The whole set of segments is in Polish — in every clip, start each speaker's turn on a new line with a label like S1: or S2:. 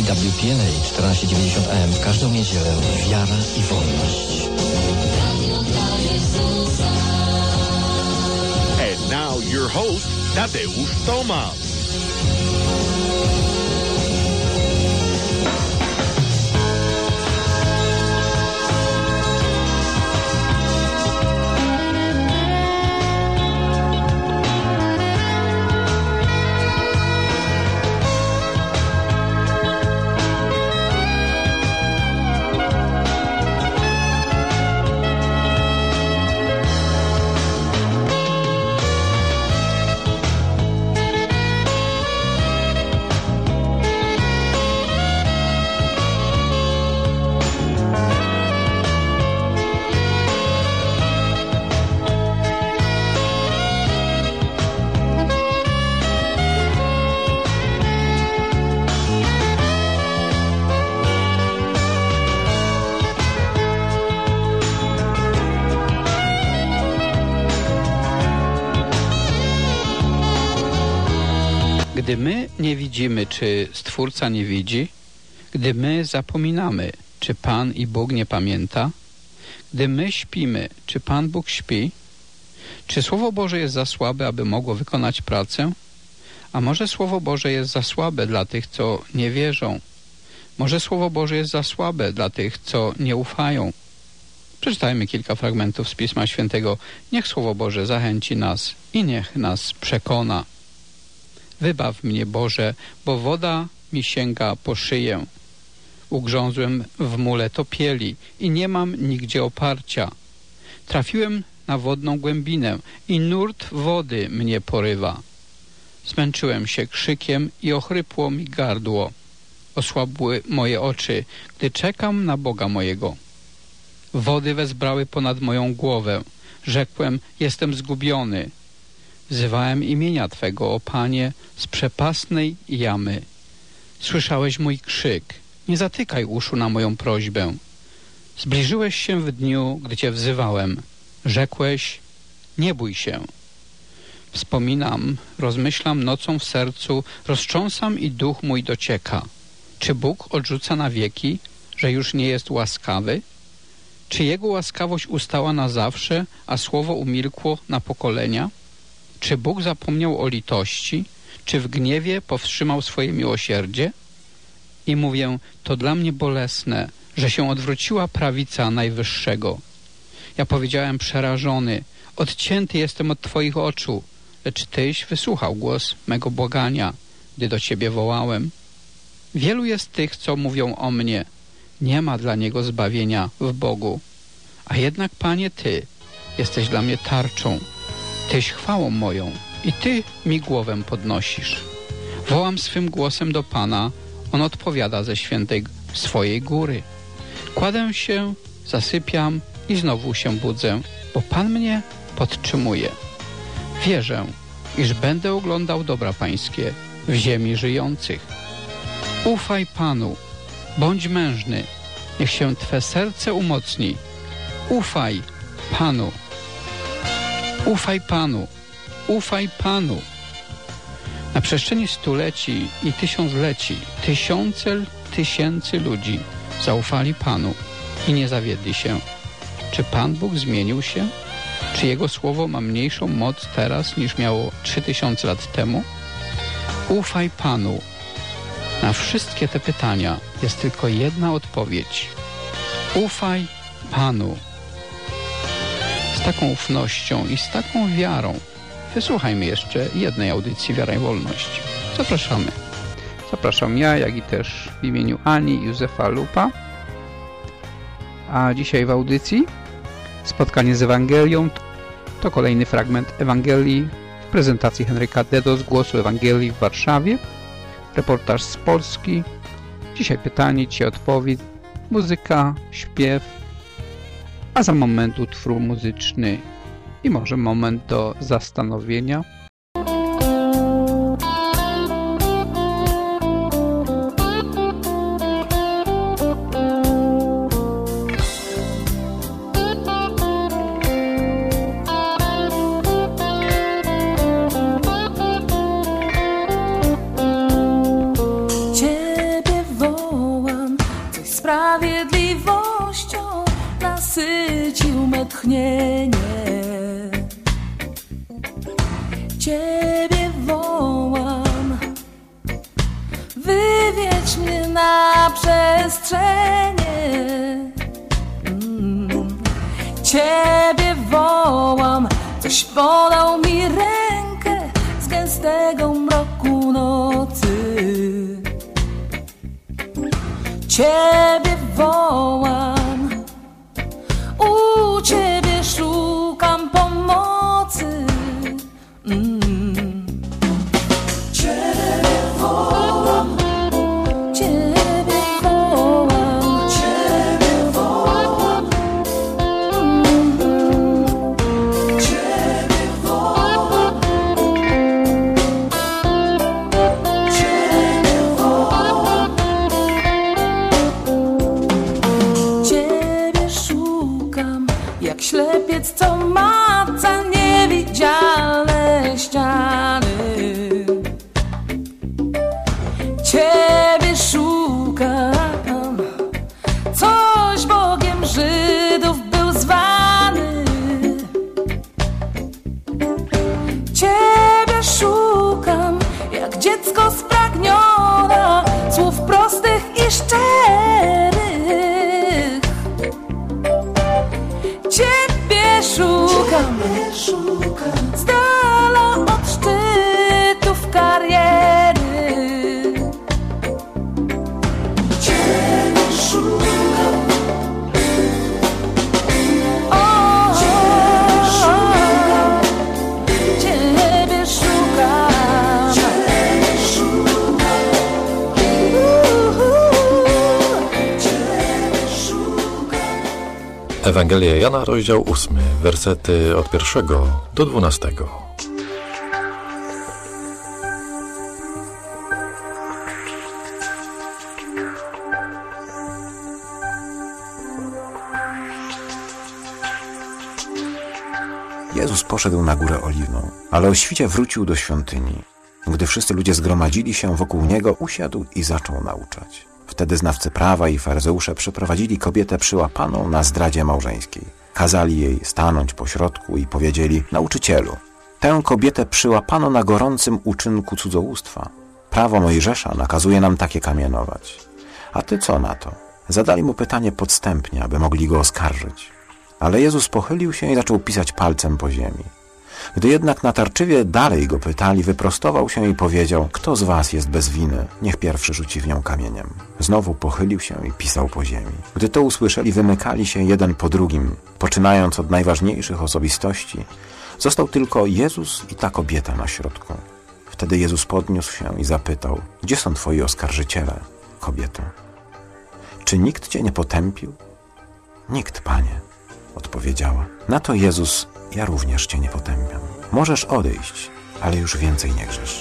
S1: WPLA 1490 AM w każdą niedzielę. Wiara i wolność.
S2: And now your host, Tadeusz Tomasz.
S3: Gdy my nie widzimy, czy Stwórca nie widzi, gdy my zapominamy, czy Pan i Bóg nie pamięta, gdy my śpimy, czy Pan Bóg śpi, czy Słowo Boże jest za słabe, aby mogło wykonać pracę? A może Słowo Boże jest za słabe dla tych, co nie wierzą? Może Słowo Boże jest za słabe dla tych, co nie ufają? Przeczytajmy kilka fragmentów z Pisma Świętego. Niech Słowo Boże zachęci nas i niech nas przekona. Wybaw mnie, Boże, bo woda mi sięga po szyję. Ugrzązłem w mule topieli i nie mam nigdzie oparcia. Trafiłem na wodną głębinę i nurt wody mnie porywa. Zmęczyłem się krzykiem i ochrypło mi gardło. Osłabły moje oczy, gdy czekam na Boga mojego. Wody wezbrały ponad moją głowę. Rzekłem, jestem zgubiony. Wzywałem imienia Twego, o Panie, z przepastnej jamy. Słyszałeś mój krzyk. Nie zatykaj uszu na moją prośbę. Zbliżyłeś się w dniu, gdy Cię wzywałem. Rzekłeś, nie bój się. Wspominam, rozmyślam nocą w sercu, roztrząsam i duch mój docieka. Czy Bóg odrzuca na wieki, że już nie jest łaskawy? Czy Jego łaskawość ustała na zawsze, a słowo umilkło na pokolenia? Czy Bóg zapomniał o litości? Czy w gniewie powstrzymał swoje miłosierdzie? I mówię, to dla mnie bolesne, że się odwróciła prawica Najwyższego. Ja powiedziałem przerażony, odcięty jestem od Twoich oczu, lecz Tyś wysłuchał głos mego błagania, gdy do Ciebie wołałem. Wielu jest tych, co mówią o mnie, nie ma dla niego zbawienia w Bogu. A jednak, Panie, Ty jesteś dla mnie tarczą, Tyś chwałą moją i Ty mi głowę podnosisz. Wołam swym głosem do Pana, On odpowiada ze świętej swojej góry. Kładę się, zasypiam i znowu się budzę, bo Pan mnie podtrzymuje. Wierzę, iż będę oglądał dobra Pańskie w ziemi żyjących. Ufaj Panu, bądź mężny, niech się Twe serce umocni. Ufaj Panu. Ufaj Panu, ufaj Panu. Na przestrzeni stuleci i tysiącleci tysięcy ludzi zaufali Panu i nie zawiedli się. Czy Pan Bóg zmienił się? Czy Jego słowo ma mniejszą moc teraz niż miało 3000 lat temu? Ufaj Panu. Na wszystkie te pytania jest tylko jedna odpowiedź. Ufaj Panu. Z taką ufnością i z taką wiarą wysłuchajmy jeszcze jednej audycji Wiara i Wolność. Zapraszamy. Zapraszam ja, jak i też w imieniu Ani i Józefa Lupa. A dzisiaj w audycji spotkanie z Ewangelią. To kolejny fragment Ewangelii w prezentacji Henryka Dedo z Głosu Ewangelii w Warszawie. Reportaż z Polski. Dzisiaj pytanie, dzisiaj odpowiedź, muzyka, śpiew, a za moment utwór muzyczny i może moment do zastanowienia.
S4: Ciebie wołam. sprawiedliwością nasycił me tchnienie. Ciebie wołam, wywiedź mnie na przestrzenie. Ciebie wołam, coś podał mi rękę z gęstego mroku nocy. Ciebie wołam, u Ciebie szukam pomocy. Ciebie wołam, Ciebie wołam, Ciebie wołam, Ciebie wołam, Ciebie wołam. Ciebie szukam, jak ślepiec, co maca niewidzialne ściany. Ciebie szukam, coś Bogiem Żydów był zwany. Ciebie szukam, jak dziecko spragniona słów prostych i szczerych. Ciebie szukam, z dala od szczytów kariery. Ciebie szukam, Ciebie szukam, Ciebie szukam, Ciebie szukam, Ciebie szukam.
S5: Ewangelia Jana, rozdział 8, wersety od 1 do 12.
S6: Jezus poszedł na Górę Oliwną, ale o świcie wrócił do świątyni. Gdy wszyscy ludzie zgromadzili się wokół Niego, usiadł i zaczął nauczać. Wtedy znawcy prawa i faryzeusze przyprowadzili kobietę przyłapaną na zdradzie małżeńskiej. Kazali jej stanąć pośrodku i powiedzieli: Nauczycielu, tę kobietę przyłapano na gorącym uczynku cudzołóstwa. Prawo Mojżesza nakazuje nam takie kamienować. A ty co na to? Zadali mu pytanie podstępnie, aby mogli go oskarżyć. Ale Jezus pochylił się i zaczął pisać palcem po ziemi. Gdy jednak natarczywie dalej go pytali, wyprostował się i powiedział: Kto z was jest bez winy? Niech pierwszy rzuci w nią kamieniem. Znowu pochylił się i pisał po ziemi. Gdy to usłyszeli, wymykali się jeden po drugim, poczynając od najważniejszych osobistości. Został tylko Jezus i ta kobieta na środku. Wtedy Jezus podniósł się i zapytał: Gdzie są twoi oskarżyciele, kobieto? Czy nikt cię nie potępił? Nikt, Panie, odpowiedziała. Na to Jezus: Ja również cię nie potępiam. Możesz odejść, ale już więcej nie grzesz.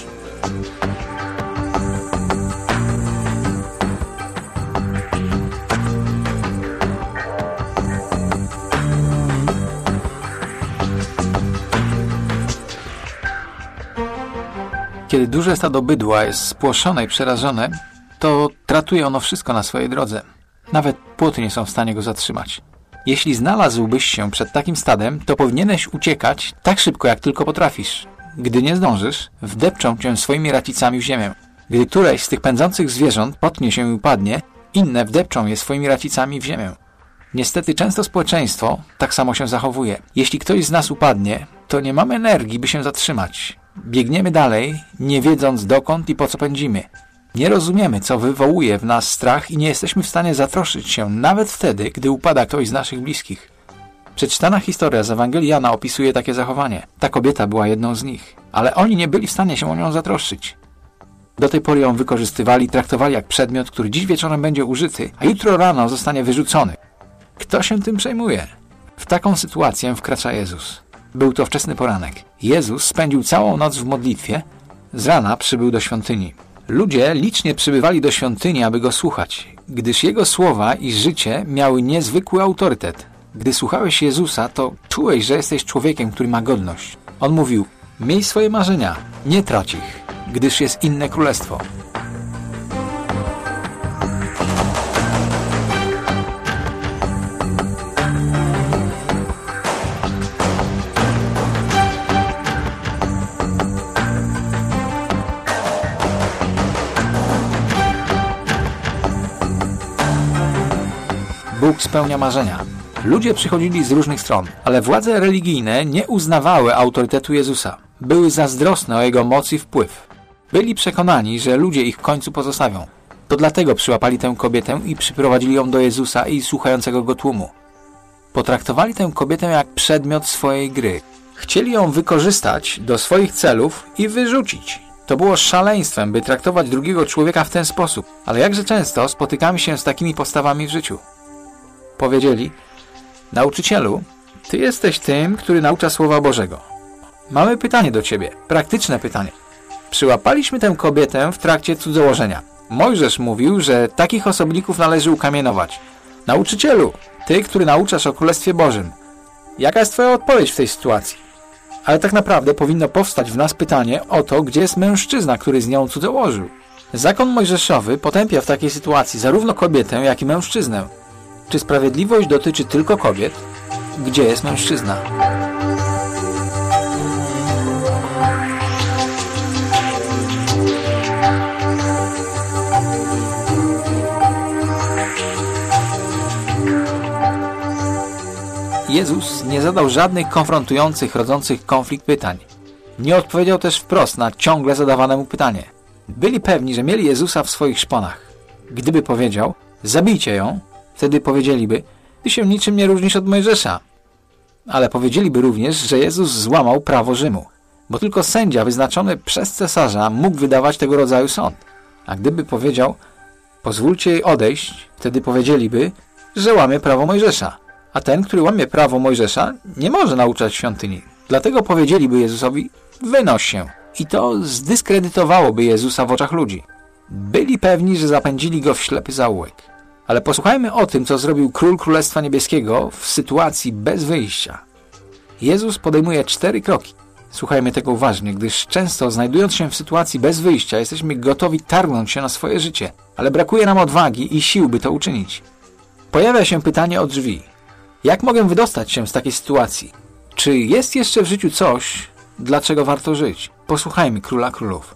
S7: Kiedy duże stado bydła jest spłoszone i przerażone, to tratuje ono wszystko na swojej drodze. Nawet płoty nie są w stanie go zatrzymać. Jeśli znalazłbyś się przed takim stadem, to powinieneś uciekać tak szybko, jak tylko potrafisz. Gdy nie zdążysz, wdepczą cię swoimi racicami w ziemię. Gdy któreś z tych pędzących zwierząt potnie się i upadnie, inne wdepczą je swoimi racicami w ziemię. Niestety często społeczeństwo tak samo się zachowuje. Jeśli ktoś z nas upadnie, to nie mamy energii, by się zatrzymać. Biegniemy dalej, nie wiedząc dokąd i po co pędzimy. Nie rozumiemy, co wywołuje w nas strach i nie jesteśmy w stanie zatroszczyć się nawet wtedy, gdy upada ktoś z naszych bliskich. Przeczytana historia z Ewangelii Jana opisuje takie zachowanie. Ta kobieta była jedną z nich, ale oni nie byli w stanie się o nią zatroszczyć. Do tej pory ją wykorzystywali, traktowali jak przedmiot, który dziś wieczorem będzie użyty, a jutro rano zostanie wyrzucony. Kto się tym przejmuje? W taką sytuację wkracza Jezus. Był to wczesny poranek. Jezus spędził całą noc w modlitwie, z rana przybył do świątyni. Ludzie licznie przybywali do świątyni, aby go słuchać, gdyż jego słowa i życie miały niezwykły autorytet. Gdy słuchałeś Jezusa, to czułeś, że jesteś człowiekiem, który ma godność. On mówił: miej swoje marzenia, nie trać ich, gdyż jest inne królestwo. Bóg spełnia marzenia. Ludzie przychodzili z różnych stron, ale władze religijne nie uznawały autorytetu Jezusa. Były zazdrosne o Jego moc i wpływ. Byli przekonani, że ludzie ich w końcu pozostawią. To dlatego przyłapali tę kobietę i przyprowadzili ją do Jezusa i słuchającego Go tłumu. Potraktowali tę kobietę jak przedmiot swojej gry. Chcieli ją wykorzystać do swoich celów i wyrzucić. To było szaleństwem, by traktować drugiego człowieka w ten sposób. Ale jakże często spotykamy się z takimi postawami w życiu. Powiedzieli: nauczycielu, ty jesteś tym, który naucza Słowa Bożego. Mamy pytanie do ciebie, praktyczne pytanie. Przyłapaliśmy tę kobietę w trakcie cudzołożenia. Mojżesz mówił, że takich osobników należy ukamienować. Nauczycielu, ty, który nauczasz o Królestwie Bożym, jaka jest twoja odpowiedź w tej sytuacji? Ale tak naprawdę powinno powstać w nas pytanie o to, gdzie jest mężczyzna, który z nią cudzołożył. Zakon mojżeszowy potępia w takiej sytuacji zarówno kobietę, jak i mężczyznę. Czy sprawiedliwość dotyczy tylko kobiet? Gdzie jest mężczyzna? Jezus nie zadał żadnych konfrontujących, rodzących konflikt pytań. Nie odpowiedział też wprost na ciągle zadawane mu pytanie. Byli pewni, że mieli Jezusa w swoich szponach. Gdyby powiedział: zabijcie ją, wtedy powiedzieliby: ty się niczym nie różnisz od Mojżesza. Ale powiedzieliby również, że Jezus złamał prawo Rzymu, bo tylko sędzia wyznaczony przez cesarza mógł wydawać tego rodzaju sąd. A gdyby powiedział: pozwólcie jej odejść, wtedy powiedzieliby, że łamie prawo Mojżesza. A ten, który łamie prawo Mojżesza, nie może nauczać świątyni. Dlatego powiedzieliby Jezusowi: wynoś się. I to zdyskredytowałoby Jezusa w oczach ludzi. Byli pewni, że zapędzili go w ślepy zaułek. Ale posłuchajmy o tym, co zrobił Król Królestwa Niebieskiego w sytuacji bez wyjścia. Jezus podejmuje 4 kroki. Słuchajmy tego uważnie, gdyż często, znajdując się w sytuacji bez wyjścia, jesteśmy gotowi targnąć się na swoje życie, ale brakuje nam odwagi i sił, by to uczynić. Pojawia się pytanie o drzwi. Jak mogę wydostać się z takiej sytuacji? Czy jest jeszcze w życiu coś, dlaczego warto żyć? Posłuchajmy Króla Królów.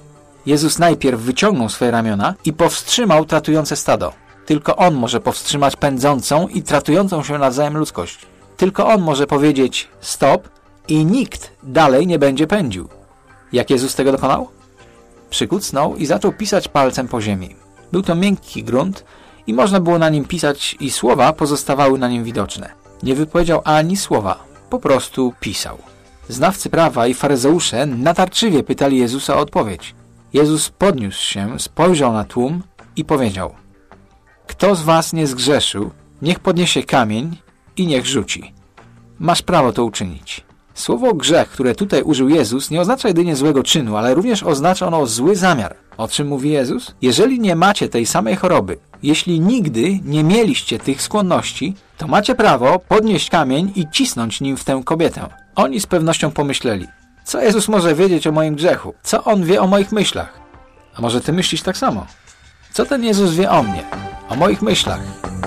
S7: Jezus najpierw wyciągnął swoje ramiona i powstrzymał tratujące stado. Tylko On może powstrzymać pędzącą i tratującą się nawzajem ludzkość. Tylko On może powiedzieć stop i nikt dalej nie będzie pędził. Jak Jezus tego dokonał? Przykucnął i zaczął pisać palcem po ziemi. Był to miękki grunt i można było na nim pisać i słowa pozostawały na nim widoczne. Nie wypowiedział ani słowa, po prostu pisał. Znawcy prawa i faryzeusze natarczywie pytali Jezusa o odpowiedź. Jezus podniósł się, spojrzał na tłum i powiedział: kto z was nie zgrzeszył, niech podniesie kamień i niech rzuci. Masz prawo to uczynić. Słowo grzech, które tutaj użył Jezus, nie oznacza jedynie złego czynu, ale również oznacza ono zły zamiar. O czym mówi Jezus? Jeżeli nie macie tej samej choroby, jeśli nigdy nie mieliście tych skłonności, to macie prawo podnieść kamień i cisnąć nim w tę kobietę. Oni z pewnością pomyśleli: co Jezus może wiedzieć o moim grzechu? Co On wie o moich myślach? A może ty myślisz tak samo? Co ten Jezus wie o mnie? O moich myślach?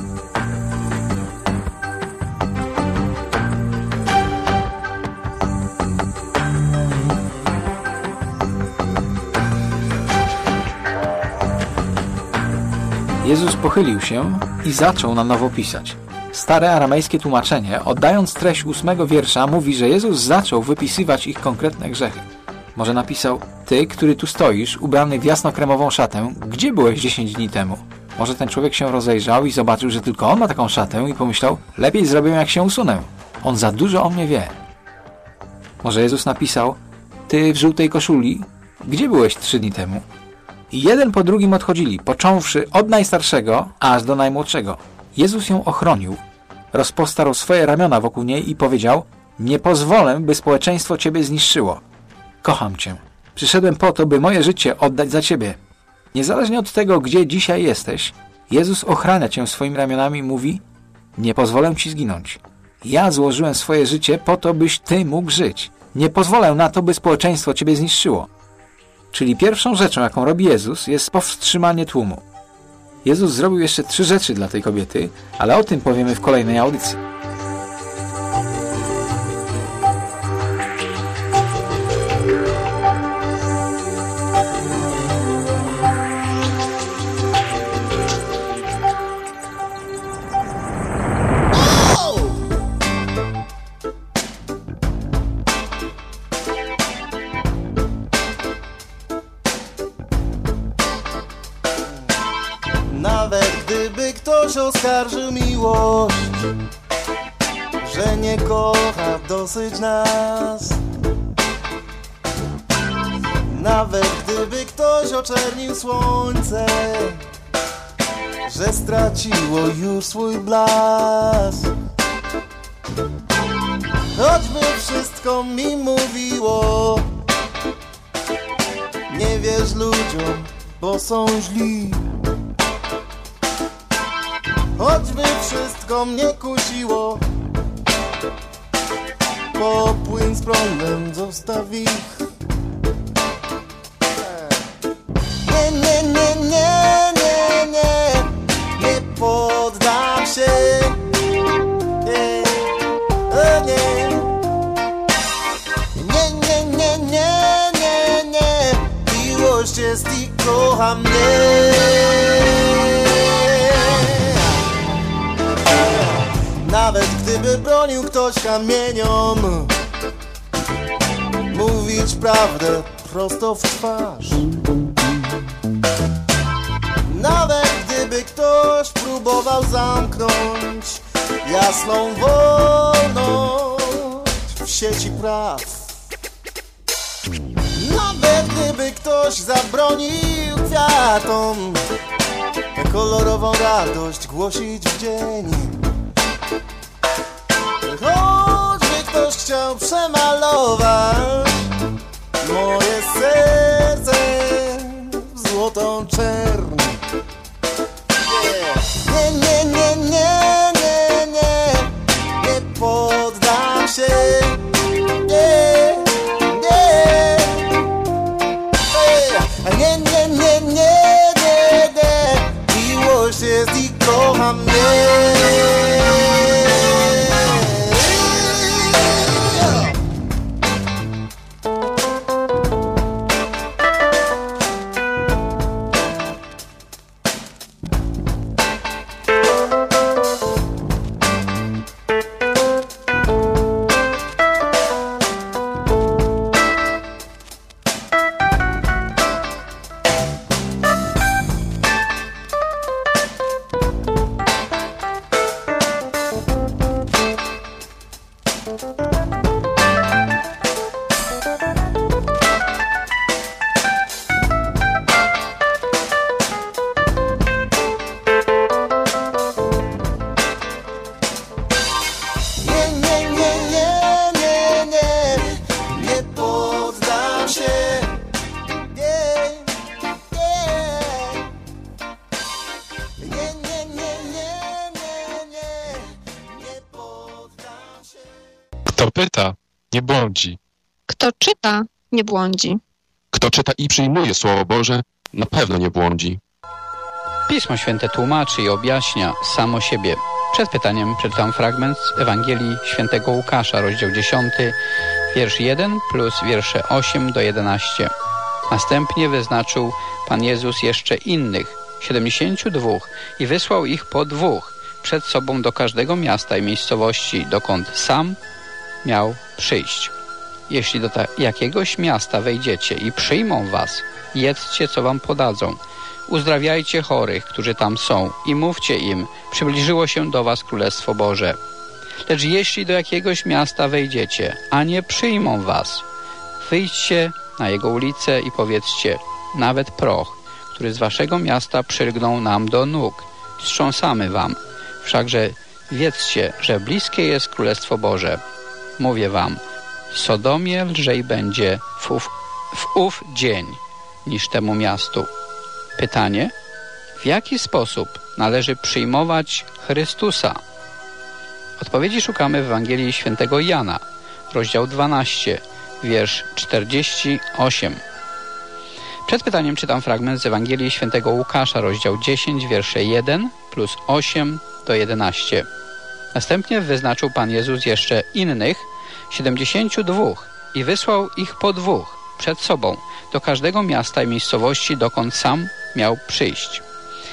S7: Jezus pochylił się i zaczął na nowo pisać. Stare aramejskie tłumaczenie, oddając treść 8 wiersza, mówi, że Jezus zaczął wypisywać ich konkretne grzechy. Może napisał: ty, który tu stoisz, ubrany w jasno-kremową szatę, gdzie byłeś 10 dni temu? Może ten człowiek się rozejrzał i zobaczył, że tylko on ma taką szatę i pomyślał: lepiej zrobię, jak się usunę. On za dużo o mnie wie. Może Jezus napisał: ty w żółtej koszuli, gdzie byłeś 3 dni temu? I jeden po drugim odchodzili, począwszy od najstarszego aż do najmłodszego. Jezus ją ochronił, rozpostarł swoje ramiona wokół niej i powiedział: nie pozwolę, by społeczeństwo ciebie zniszczyło. Kocham cię. Przyszedłem po to, by moje życie oddać za ciebie. Niezależnie od tego, gdzie dzisiaj jesteś, Jezus ochrania cię swoimi ramionami i mówi: nie pozwolę ci zginąć. Ja złożyłem swoje życie po to, byś ty mógł żyć. Nie pozwolę na to, by społeczeństwo ciebie zniszczyło. Czyli pierwszą rzeczą, jaką robi Jezus, jest powstrzymanie tłumu. Jezus zrobił jeszcze 3 rzeczy dla tej kobiety, ale o tym powiemy w kolejnej audycji.
S8: skarży miłość, że nie kocha dosyć nas. Nawet gdyby ktoś oczernił słońce, że straciło już swój blask. Choćby wszystko mi mówiło, nie wierz ludziom, bo są źli. Choćby wszystko mnie kusiło, popłyń z prądem, zostaw ich. Nie, nie, nie, nie, nie, nie, nie poddam się. Nie, nie, nie, nie, nie, nie, nie, nie, miłość jest i kocha mnie. Nawet gdyby bronił ktoś kamieniom, mówić prawdę prosto w twarz. Nawet gdyby ktoś próbował zamknąć jasną wolność w sieci praw. Nawet gdyby ktoś zabronił kwiatom tę kolorową radość głosić w dzień. Choćby ktoś chciał przemalować moje serce w złotą czerń. Nie, nie, nie, nie, nie, nie, nie poddam się. Nie, nie, nie, nie, nie, nie, nie, nie, miłość jest i kocha mnie.
S9: Kto pyta, nie błądzi.
S10: Kto czyta, nie błądzi.
S9: Kto czyta i przyjmuje Słowo Boże, na pewno nie błądzi.
S3: Pismo Święte tłumaczy i objaśnia samo siebie. Przed pytaniem przeczytam fragment z Ewangelii Świętego Łukasza, rozdział 10, wiersz 1 plus wiersze 8 do 11. Następnie wyznaczył Pan Jezus jeszcze innych, 72, i wysłał ich po 2 przed sobą do każdego miasta i miejscowości, dokąd sam miał przyjść. Jeśli do jakiegoś miasta wejdziecie i przyjmą was, jedzcie, co wam podadzą. Uzdrawiajcie chorych, którzy tam są, i mówcie im, przybliżyło się do was Królestwo Boże. Lecz jeśli do jakiegoś miasta wejdziecie, a nie przyjmą was, wyjdźcie na jego ulicę i powiedzcie, nawet proch, który z waszego miasta przylgnął nam do nóg, wstrząsamy wam. Wszakże wiedzcie, że bliskie jest Królestwo Boże. Mówię wam, Sodomie lżej będzie w ów dzień niż temu miastu. Pytanie, w jaki sposób należy przyjmować Chrystusa? Odpowiedzi szukamy w Ewangelii Świętego Jana, rozdział 12, wiersz 48. Przed pytaniem czytam fragment z Ewangelii Świętego Łukasza, rozdział 10, wiersze 1 plus 8 do 11. Następnie wyznaczył Pan Jezus jeszcze innych, 72, i wysłał ich po 2 przed sobą do każdego miasta i miejscowości, dokąd sam miał przyjść.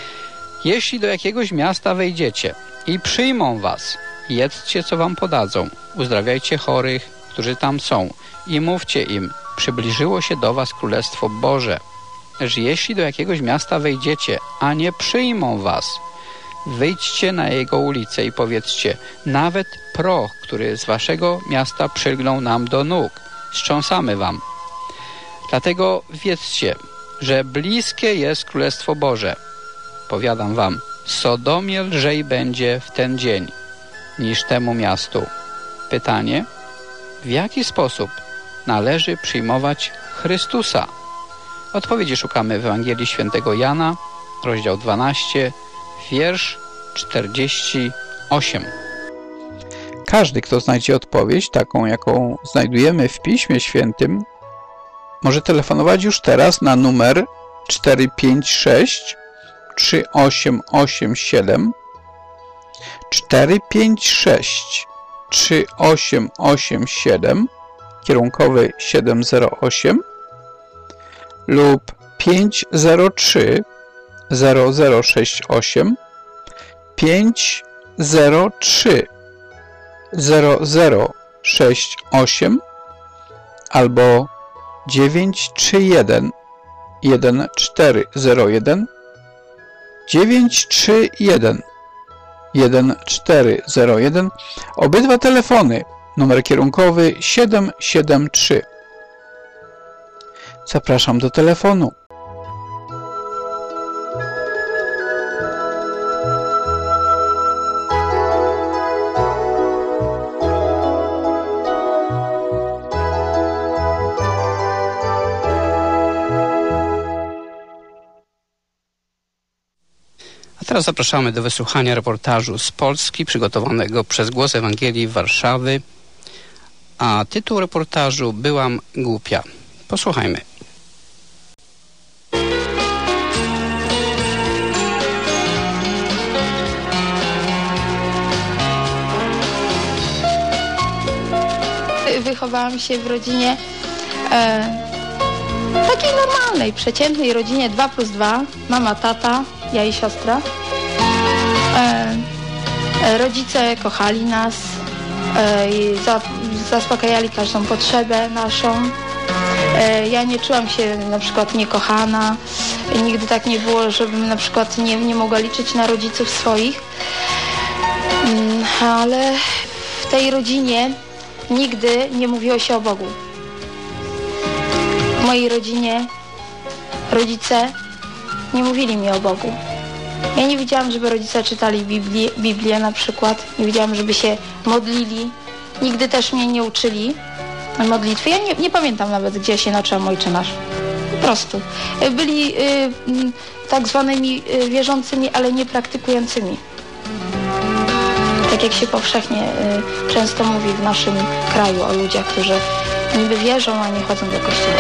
S3: Jeśli do jakiegoś miasta wejdziecie i przyjmą was, jedzcie, co wam podadzą, uzdrawiajcie chorych, którzy tam są, i mówcie im, przybliżyło się do was Królestwo Boże. Lecz jeśli do jakiegoś miasta wejdziecie, a nie przyjmą was, Wyjdźcie na jego ulicę i powiedzcie: nawet proch, który z waszego miasta przylgnął nam do nóg, strząsamy wam. Dlatego wiedzcie, że bliskie jest Królestwo Boże. Powiadam wam, Sodomie lżej będzie w ten dzień niż temu miastu. Pytanie: w jaki sposób należy przyjmować Chrystusa? Odpowiedzi szukamy w Ewangelii Świętego Jana, rozdział 12, wiersz 48. Każdy, kto znajdzie odpowiedź, taką jaką znajdujemy w Piśmie Świętym, może telefonować już teraz na numer 456 3887 456 3887 kierunkowy 708 lub 503 0068 503 0068 albo 931 1401 931 1401. Obydwa telefony, numer kierunkowy 773. Zapraszam do telefonu. Teraz zapraszamy do wysłuchania reportażu z Polski przygotowanego przez Głos Ewangelii Warszawy, a tytuł reportażu Byłam głupia. Posłuchajmy.
S11: Wychowałam się w rodzinie takiej normalnej, przeciętnej rodzinie 2+2, mama, tata, ja i siostra. Rodzice kochali nas, zaspokajali każdą potrzebę naszą. Ja nie czułam się na przykład niekochana, nigdy tak nie było, żebym na przykład nie mogła liczyć na rodziców swoich, ale w tej rodzinie nigdy nie mówiło się o Bogu. W mojej rodzinie rodzice nie mówili mi o Bogu. Ja nie widziałam, żeby rodzice czytali Biblię na przykład. Nie widziałam, żeby się modlili. Nigdy też mnie nie uczyli modlitwy. Ja nie pamiętam nawet, gdzie się nauczyłam Ojcze Nasz. Po prostu. Byli tak zwanymi wierzącymi, ale nie praktykującymi. Tak jak się powszechnie często mówi w naszym kraju o ludziach, którzy niby wierzą, a nie chodzą do kościoła.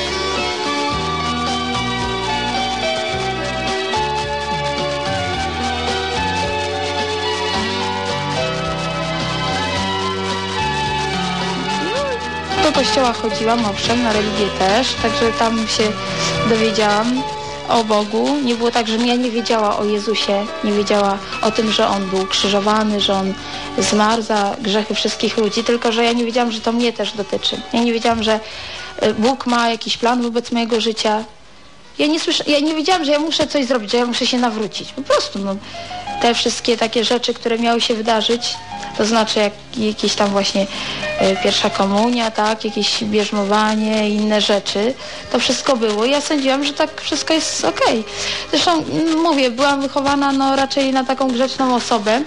S11: Do kościoła chodziłam, owszem, na religię też, także tam się dowiedziałam o Bogu. Nie było tak, żebym ja nie wiedziała o Jezusie, nie wiedziała o tym, że On był krzyżowany, że On zmarł za grzechy wszystkich ludzi, tylko że ja nie wiedziałam, że to mnie też dotyczy. Ja nie wiedziałam, że Bóg ma jakiś plan wobec mojego życia. Ja nie wiedziałam, że ja muszę coś zrobić, że ja muszę się nawrócić. Po prostu te wszystkie takie rzeczy, które miały się wydarzyć, to znaczy jakieś tam właśnie pierwsza komunia, tak, jakieś bierzmowanie i inne rzeczy, to wszystko było. Ja sądziłam, że tak wszystko jest okej. Zresztą mówię, byłam wychowana raczej na taką grzeczną osobę.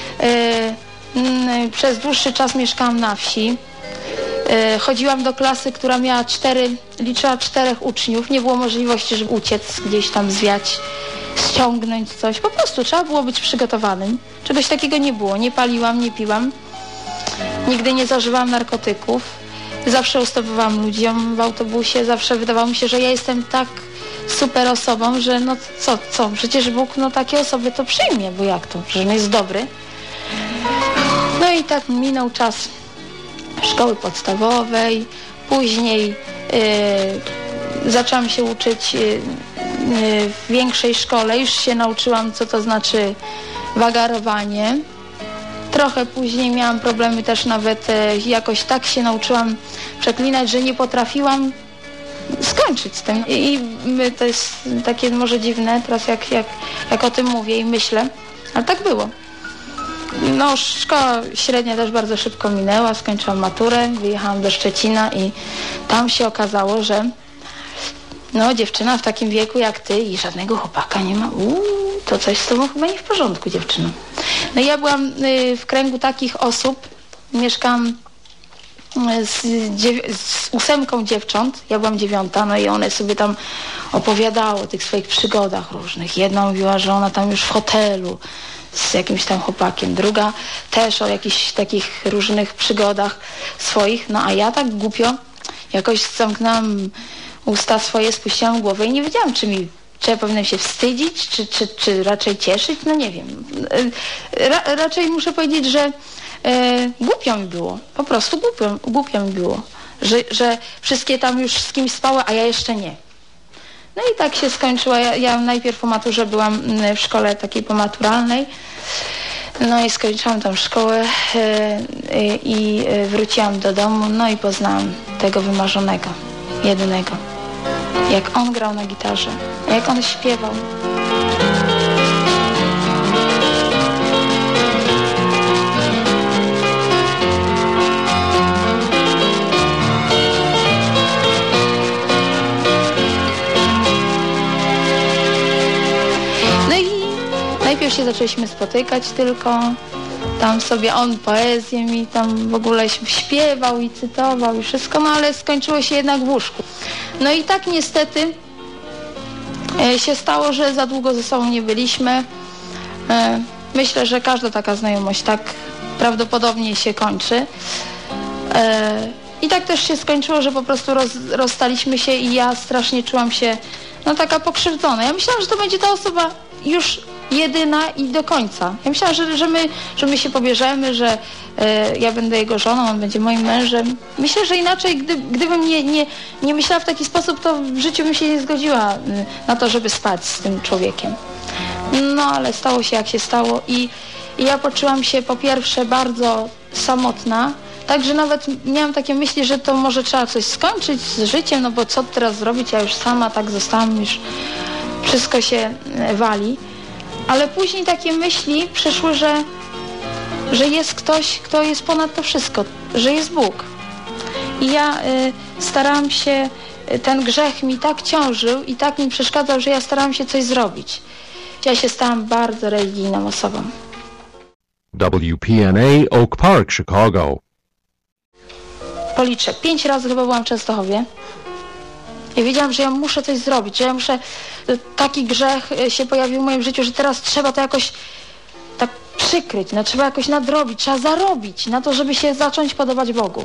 S11: Przez dłuższy czas mieszkałam na wsi. Chodziłam do klasy, która liczyła 4 uczniów. Nie było możliwości, żeby uciec, gdzieś tam zwiać, ściągnąć coś. Po prostu trzeba było być przygotowanym. Czegoś takiego nie było. Nie paliłam, nie piłam. Nigdy nie zażywałam narkotyków. Zawsze ustępowałam ludziom w autobusie. Zawsze wydawało mi się, że ja jestem tak super osobą, że co? Przecież Bóg takie osoby to przyjmie, bo jak to? Przecież on jest dobry. No i tak minął czas szkoły podstawowej. Później zaczęłam się uczyć w większej szkole. Już się nauczyłam, co to znaczy wagarowanie. Trochę później miałam problemy też nawet, jakoś tak się nauczyłam przeklinać, że nie potrafiłam skończyć z tym. I to jest takie może dziwne teraz, jak o tym mówię i myślę, Ale tak było. No, szkoła średnia też bardzo szybko minęła, skończyłam maturę, wyjechałam do Szczecina i tam się okazało, że no, dziewczyna w takim wieku jak ty i żadnego chłopaka nie ma. To coś z tobą chyba nie w porządku, dziewczyno. No, ja byłam w kręgu takich osób, mieszkałam z 8 dziewcząt, ja byłam 9, no i one sobie tam opowiadały o tych swoich przygodach różnych. Jedna mówiła, że ona tam już w hotelu z jakimś tam chłopakiem, druga też o jakichś takich różnych przygodach swoich, no a ja tak głupio jakoś zamknęłam usta swoje, spuściłam głowę i nie wiedziałam, czy ja powinnam się wstydzić, czy raczej cieszyć, no nie wiem. Raczej muszę powiedzieć, że głupio mi było, po prostu głupio mi było, że wszystkie tam już z kimś spały, a ja jeszcze nie. No i tak się skończyła. Ja najpierw po maturze byłam w szkole takiej pomaturalnej, no i skończyłam tam szkołę i wróciłam do domu, no i poznałam tego wymarzonego, jedynego. Jak on grał na gitarze, jak on śpiewał. Najpierw się zaczęliśmy spotykać tylko, tam sobie on poezję mi tam w ogóle śpiewał i cytował i wszystko, no ale skończyło się jednak w łóżku. No i tak niestety się stało, że za długo ze sobą nie byliśmy. Myślę, że każda taka znajomość tak prawdopodobnie się kończy. I tak też się skończyło, że po prostu rozstaliśmy się i ja strasznie czułam się no taka pokrzywdzona. Ja myślałam, że to będzie ta osoba już jedyna i do końca. Ja myślałam, że my się pobierzemy, że ja będę jego żoną, on będzie moim mężem. Myślę, że inaczej, gdybym nie myślała w taki sposób, to w życiu bym się nie zgodziła na to, żeby spać z tym człowiekiem. No, ale stało się jak się stało i ja poczułam się po pierwsze bardzo samotna, także nawet miałam takie myśli, że to może trzeba coś skończyć z życiem, no bo co teraz zrobić, ja już sama tak zostałam, już wszystko się wali. Ale później takie myśli przyszły, że jest ktoś, kto jest ponad to wszystko, że jest Bóg. I ja starałam się, ten grzech mi tak ciążył i tak mi przeszkadzał, że ja starałam się coś zrobić. Ja się stałam bardzo religijną osobą.
S2: WPNA Oak Park, Chicago.
S11: Policzę, 5 razy chyba byłam w Częstochowie. I wiedziałam, że ja muszę coś zrobić, że ja muszę... Taki grzech się pojawił w moim życiu, że teraz trzeba to jakoś tak przykryć, no, trzeba jakoś nadrobić, trzeba zarobić na to, żeby się zacząć podobać Bogu.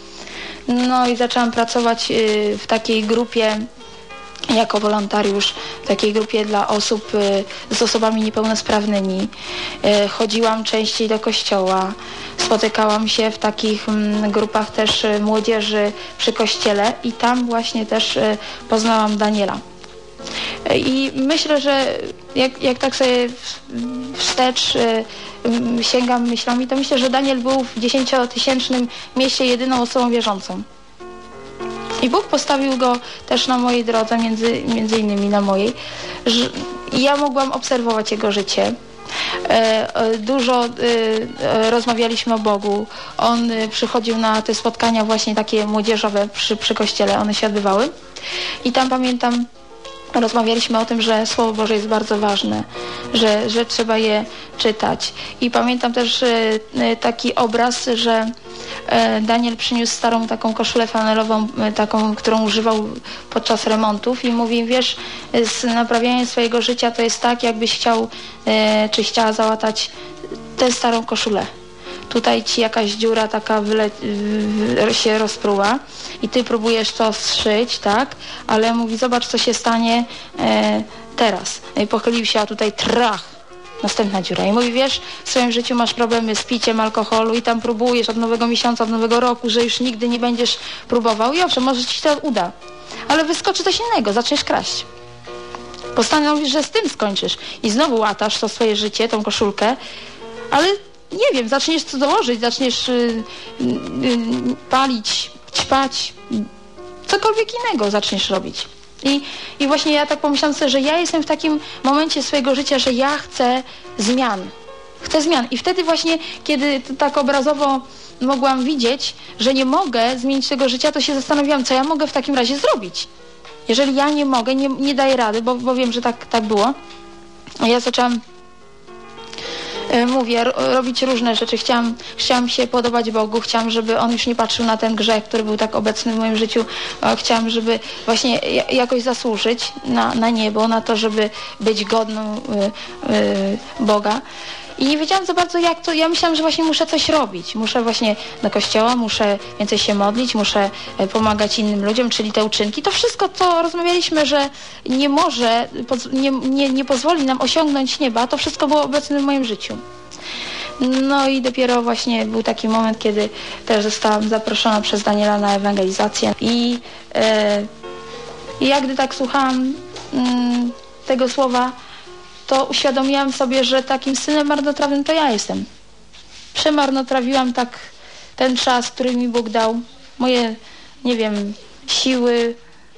S11: No i zaczęłam pracować w takiej grupie, jako wolontariusz, w takiej grupie dla osób z osobami niepełnosprawnymi. Chodziłam częściej do kościoła, spotykałam się w takich grupach też młodzieży przy kościele i tam właśnie też poznałam Daniela. I myślę, że jak tak sobie wstecz sięgam myślami, to myślę, że Daniel był w 10-tysięcznym mieście jedyną osobą wierzącą. I Bóg postawił go też na mojej drodze, między innymi na mojej. I ja mogłam obserwować jego życie. Dużo rozmawialiśmy o Bogu. On przychodził na te spotkania właśnie takie młodzieżowe przy kościele, one się odbywały. I tam pamiętam, rozmawialiśmy o tym, że Słowo Boże jest bardzo ważne, że trzeba je czytać. I pamiętam też taki obraz, że Daniel przyniósł starą taką koszulę flanelową, taką, którą używał podczas remontów i mówi, wiesz, z naprawianiem swojego życia to jest tak, jakbyś chciał czy chciała załatać tę starą koszulę. Tutaj ci jakaś dziura taka się rozpruła i ty próbujesz to zszyć, tak? Ale mówi, zobacz, co się stanie teraz. I pochylił się, a tutaj trach, następna dziura. I mówi, wiesz, w swoim życiu masz problemy z piciem alkoholu i tam próbujesz od nowego miesiąca, od nowego roku, że już nigdy nie będziesz próbował. I owszem, może ci to uda. Ale wyskoczy coś innego, zaczniesz kraść. Postanowisz, że z tym skończysz. I znowu łatasz to swoje życie, tą koszulkę, ale nie wiem, zaczniesz cudzołożyć, zaczniesz palić, ćpać, cokolwiek innego zaczniesz robić. I właśnie ja tak pomyślałam sobie, że ja jestem w takim momencie swojego życia, że ja chcę zmian. Chcę zmian. I wtedy właśnie, kiedy tak obrazowo mogłam widzieć, że nie mogę zmienić tego życia, to się zastanowiłam, co ja mogę w takim razie zrobić. Jeżeli ja nie mogę, nie daję rady, bo wiem, że tak było. Ja zaczęłam, robić różne rzeczy. Chciałam się podobać Bogu, chciałam, żeby On już nie patrzył na ten grzech, który był tak obecny w moim życiu. Chciałam, żeby właśnie jakoś zasłużyć na niebo, na to, żeby być godną Boga. I nie wiedziałam za bardzo jak to, ja myślałam, że właśnie muszę coś robić. Muszę właśnie do kościoła, muszę więcej się modlić, muszę pomagać innym ludziom, czyli te uczynki. To wszystko, co rozmawialiśmy, że nie może, nie pozwoli nam osiągnąć nieba, to wszystko było obecne w moim życiu. No i dopiero właśnie był taki moment, kiedy też zostałam zaproszona przez Daniela na ewangelizację. I ja gdy tak słuchałam tego słowa, to uświadomiłam sobie, że takim synem marnotrawnym to ja jestem. Przemarnotrawiłam tak ten czas, który mi Bóg dał. Moje, nie wiem, siły,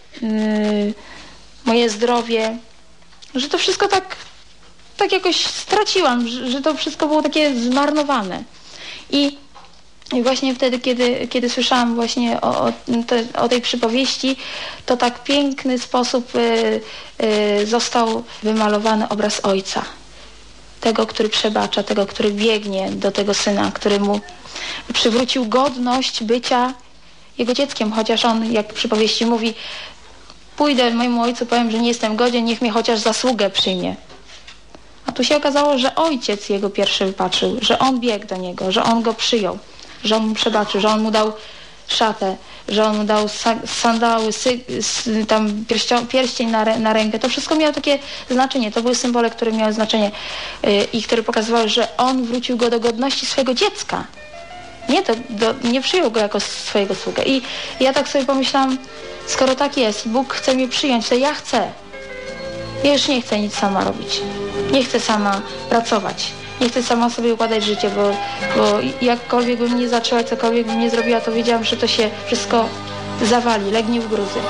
S11: moje zdrowie. Że to wszystko tak jakoś straciłam, że to wszystko było takie zmarnowane. I właśnie wtedy, kiedy słyszałam właśnie o tej przypowieści, to tak piękny sposób został wymalowany obraz Ojca. Tego, który przebacza, tego, który biegnie do tego Syna, który mu przywrócił godność bycia Jego dzieckiem. Chociaż on, jak w przypowieści mówi, pójdę mojemu Ojcu, powiem, że nie jestem godzien, niech mnie chociaż zasługę przyjmie. A tu się okazało, że Ojciec jego pierwszy wypatrzył, że On biegł do Niego, że On go przyjął, że On mu przebaczył, że On mu dał szatę, że On mu dał sandały, tam pierścień na rękę. To wszystko miało takie znaczenie. To były symbole, które miały znaczenie i które pokazywały, że On wrócił go do godności swojego dziecka. Nie przyjął go jako swojego sługę. I ja tak sobie pomyślałam, skoro tak jest i Bóg chce mnie przyjąć, to ja chcę. Ja już nie chcę nic sama robić. Nie chcę sama pracować. Nie chcę sama sobie układać życie, bo jakkolwiek bym nie zaczęła, cokolwiek bym nie zrobiła, to wiedziałam, że to się wszystko zawali, legnie w gruzy.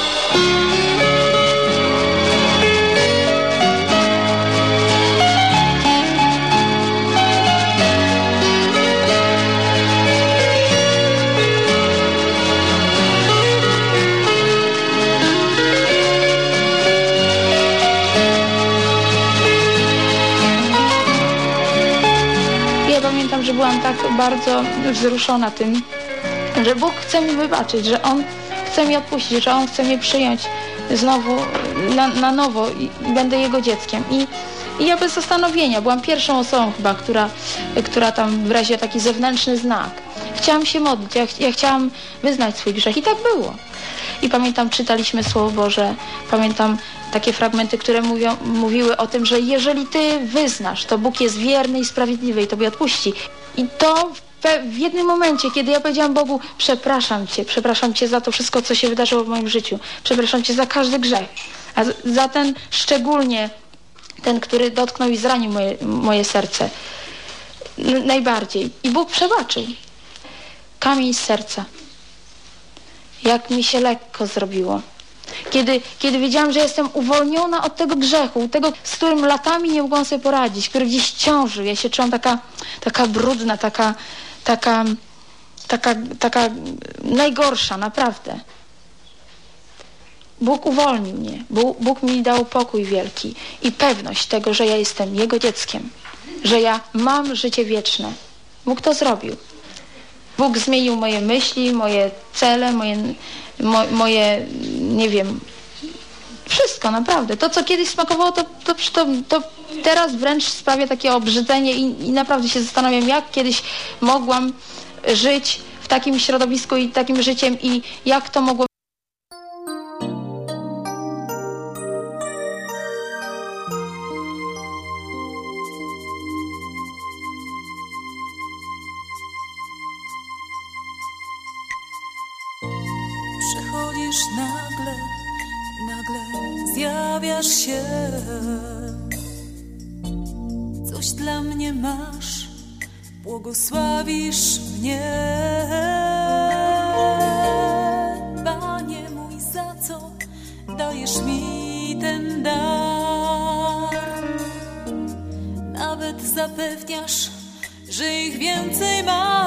S11: Pamiętam, że byłam tak bardzo wzruszona tym, że Bóg chce mi wybaczyć, że On chce mi odpuścić, że On chce mnie przyjąć znowu na nowo i będę Jego dzieckiem. I ja bez zastanowienia byłam pierwszą osobą chyba, która tam wyraziła taki zewnętrzny znak. Chciałam się modlić, ja chciałam wyznać swój grzech i tak było. I pamiętam, czytaliśmy Słowo Boże, pamiętam takie fragmenty, które mówiły o tym, że jeżeli Ty wyznasz, to Bóg jest wierny i sprawiedliwy i Tobie odpuści. I to w jednym momencie, kiedy ja powiedziałam Bogu, przepraszam Cię za to wszystko, co się wydarzyło w moim życiu, przepraszam Cię za każdy grzech, a za ten szczególnie, ten, który dotknął i zranił moje serce najbardziej. I Bóg przebaczył. Kamień z serca. Jak mi się lekko zrobiło. Kiedy wiedziałam, że jestem uwolniona od tego grzechu, tego, z którym latami nie mogłam sobie poradzić, który gdzieś ciąży. Ja się czułam taka brudna, taka najgorsza, naprawdę. Bóg uwolnił mnie. Bóg mi dał pokój wielki i pewność tego, że ja jestem Jego dzieckiem, że ja mam życie wieczne. Bóg to zrobił. Bóg zmienił moje myśli, moje cele, moje nie wiem, wszystko naprawdę. To, co kiedyś smakowało, to teraz wręcz sprawia takie obrzydzenie i naprawdę się zastanawiam, jak kiedyś mogłam żyć w takim środowisku i takim życiem i jak to mogło.
S4: Przychodzisz nagle zjawiasz się. Coś dla mnie masz, błogosławisz mnie. Panie mój, za co dajesz mi ten dar. Nawet zapewniasz, że ich więcej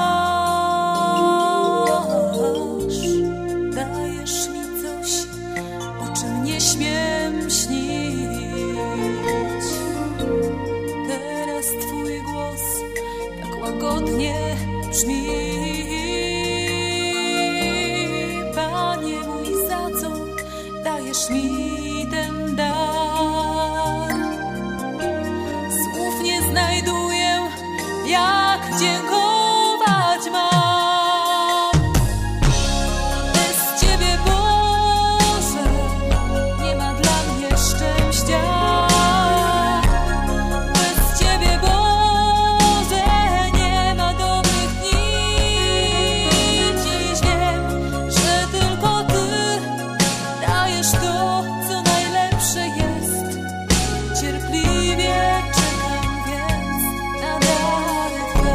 S4: masz. Dajesz mi coś, o czym nie śmiem śnić. Teraz twój głos tak łagodnie brzmi. Panie mój, za co dajesz mi ten dar? Słów nie znajduję, jak dziękować mam. Bez Ciebie, Boże, nie ma dla mnie szczęścia. Bez Ciebie, Boże, nie ma dobrych dni. Dziś wiem, że tylko Ty dajesz to, co najlepsze jest. Cierpliwie czekam więc na dary Twe.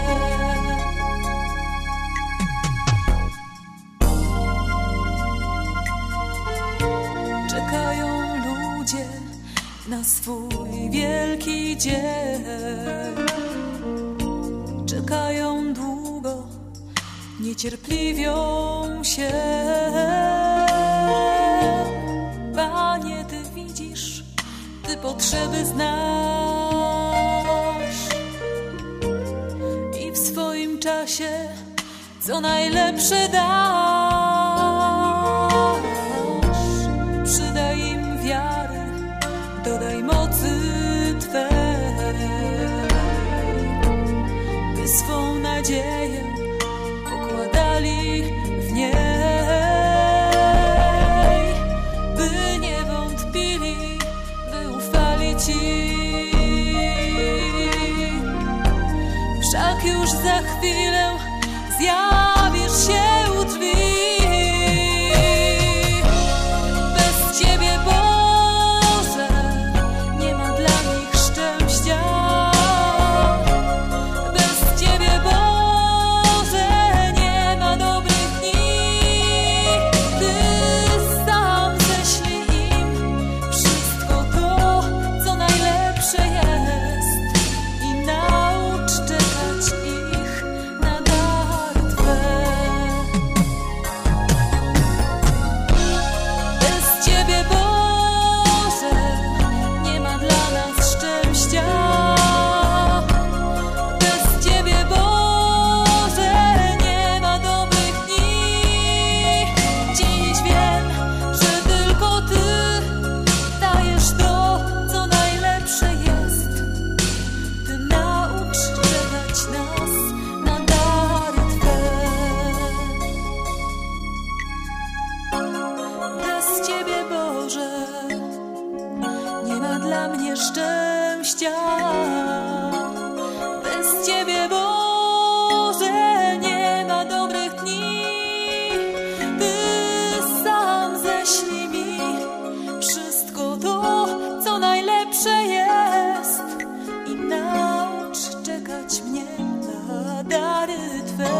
S4: Czekają ludzie na swój wielki dzień. Czekają długo, niecierpliwią się. Panie, Ty widzisz, Ty potrzeby znasz i w swoim czasie co najlepsze dasz. Przydaj im wiary, dodaj mocy Twej, by swą nadzieję pokładali w niej, by nie wątpili, by ufali Ci. Wszak już za chwilę zjawisz się u drzwi. Bez Ciebie, Boże, nie ma dla nich szczęścia. Bez Ciebie, Boże, nie ma dobrych dni. Ty sam ześlij im wszystko to, co najlepsze jest i naucz czekać ich na dary Twe. Bez Ciebie, Boże, nie ma dla nas szczęścia. Bez Ciebie, Boże, nie ma dobrych dni. Dziś wiem, że tylko Ty dajesz to, co najlepsze jest. Ty naucz czekać nas na dary Twe. Bez Ciebie, Boże, nie ma dla mnie szczęścia. Bez Ciebie, Boże, nie ma dobrych dni. Ty sam ześlij mi wszystko to, co najlepsze jest i naucz czekać mnie na dary Twe.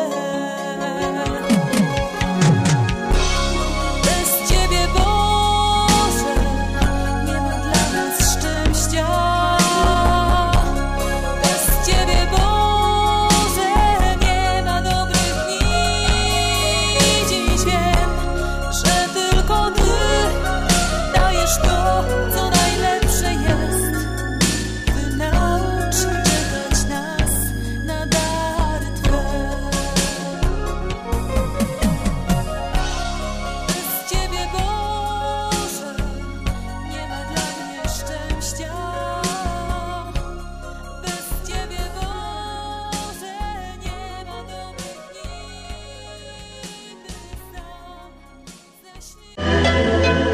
S4: Bez Ciebie, Boże, nie ma dla nas szczęścia. Bez Ciebie, Boże, nie ma dobrych dni. Dziś wiem, że tylko Ty dajesz to, co najlepsze jest. Ty naucz czekać nas na dary Twe. Bez Ciebie, Boże, nie ma dla mnie szczęścia. Bez Ciebie, Boże, nie ma dobrych dni. Ty sam ześlij.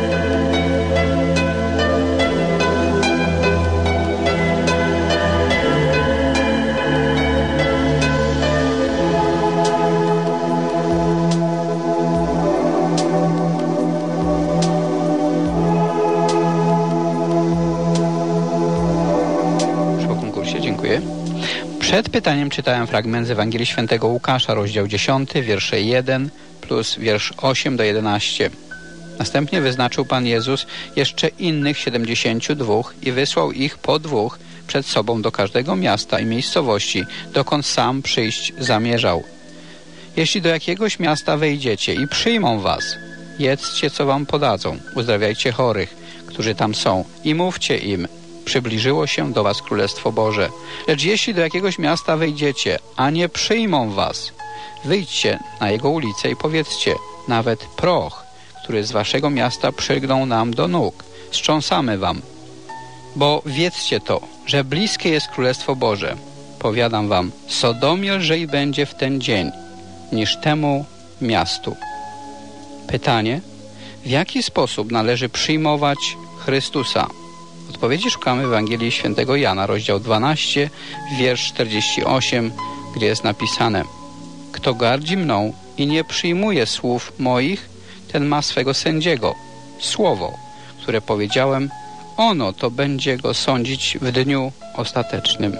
S3: Już po konkursie, dziękuję. Przed pytaniem czytałem fragment z Ewangelii Świętego Łukasza, rozdział 10, wiersze 1 plus wiersz 8 do 11. Następnie wyznaczył Pan Jezus jeszcze innych 72 i wysłał ich po 2 przed sobą do każdego miasta i miejscowości, dokąd sam przyjść zamierzał. Jeśli do jakiegoś miasta wejdziecie i przyjmą was, jedzcie, co wam podadzą, uzdrawiajcie chorych, którzy tam są i mówcie im, przybliżyło się do was Królestwo Boże. Lecz jeśli do jakiegoś miasta wejdziecie, a nie przyjmą was, wyjdźcie na jego ulicę i powiedzcie, nawet proch, który z waszego miasta przylgnął nam do nóg, strząsamy wam. Bo wiedzcie to, że bliskie jest Królestwo Boże. Powiadam wam, Sodomie lżej będzie w ten dzień, niż temu miastu. Pytanie, w jaki sposób należy przyjmować Chrystusa? Odpowiedzi szukamy w Ewangelii Świętego Jana, rozdział 12, wiersz 48, gdzie jest napisane: Kto gardzi mną i nie przyjmuje słów moich, ten ma swego sędziego. Słowo, które powiedziałem, ono to będzie go sądzić w dniu ostatecznym.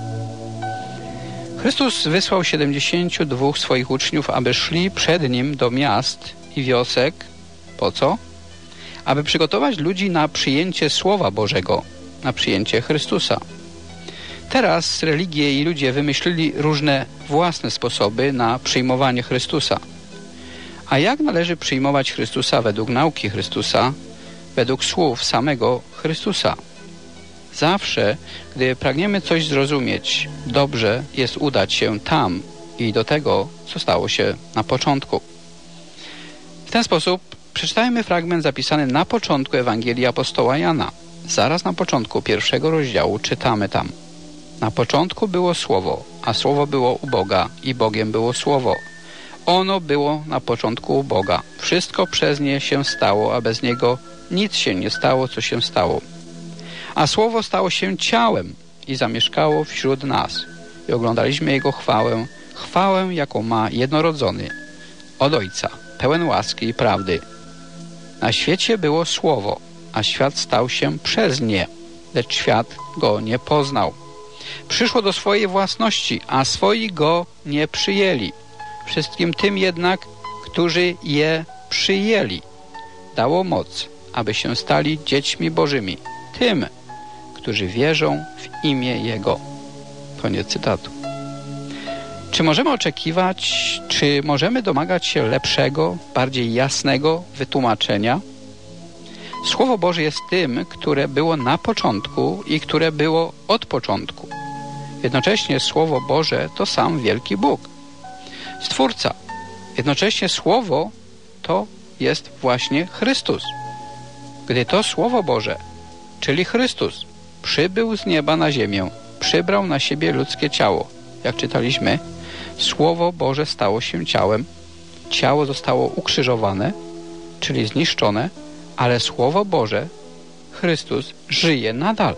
S3: Chrystus wysłał 72 swoich uczniów, aby szli przed Nim do miast i wiosek. Po co? Aby przygotować ludzi na przyjęcie Słowa Bożego, na przyjęcie Chrystusa. Teraz religie i ludzie wymyślili różne własne sposoby na przyjmowanie Chrystusa. A jak należy przyjmować Chrystusa według nauki Chrystusa, według słów samego Chrystusa? Zawsze, gdy pragniemy coś zrozumieć, dobrze jest udać się tam i do tego, co stało się na początku. W ten sposób przeczytajmy fragment zapisany na początku Ewangelii apostoła Jana. Zaraz na początku 1 rozdziału czytamy tam: Na początku było Słowo, a Słowo było u Boga i Bogiem było Słowo. Ono było na początku u Boga. Wszystko przez nie się stało, a bez Niego nic się nie stało, co się stało. A Słowo stało się ciałem i zamieszkało wśród nas. I oglądaliśmy Jego chwałę, chwałę, jaką ma jednorodzony od Ojca, pełen łaski i prawdy. Na świecie było Słowo, a świat stał się przez nie, lecz świat go nie poznał. Przyszło do swojej własności, a swoi go nie przyjęli. Wszystkim tym jednak, którzy je przyjęli, dało moc, aby się stali dziećmi Bożymi, tym, którzy wierzą w imię Jego. Koniec cytatu. Czy możemy oczekiwać, czy możemy domagać się lepszego, bardziej jasnego wytłumaczenia? Słowo Boże jest tym, które było na początku i które było od początku. Jednocześnie Słowo Boże to sam wielki Bóg, Stwórca. Jednocześnie Słowo to jest właśnie Chrystus. Gdy to Słowo Boże, czyli Chrystus, przybył z nieba na ziemię, przybrał na siebie ludzkie ciało, jak czytaliśmy, Słowo Boże stało się ciałem, ciało zostało ukrzyżowane, czyli zniszczone, ale Słowo Boże, Chrystus, żyje nadal.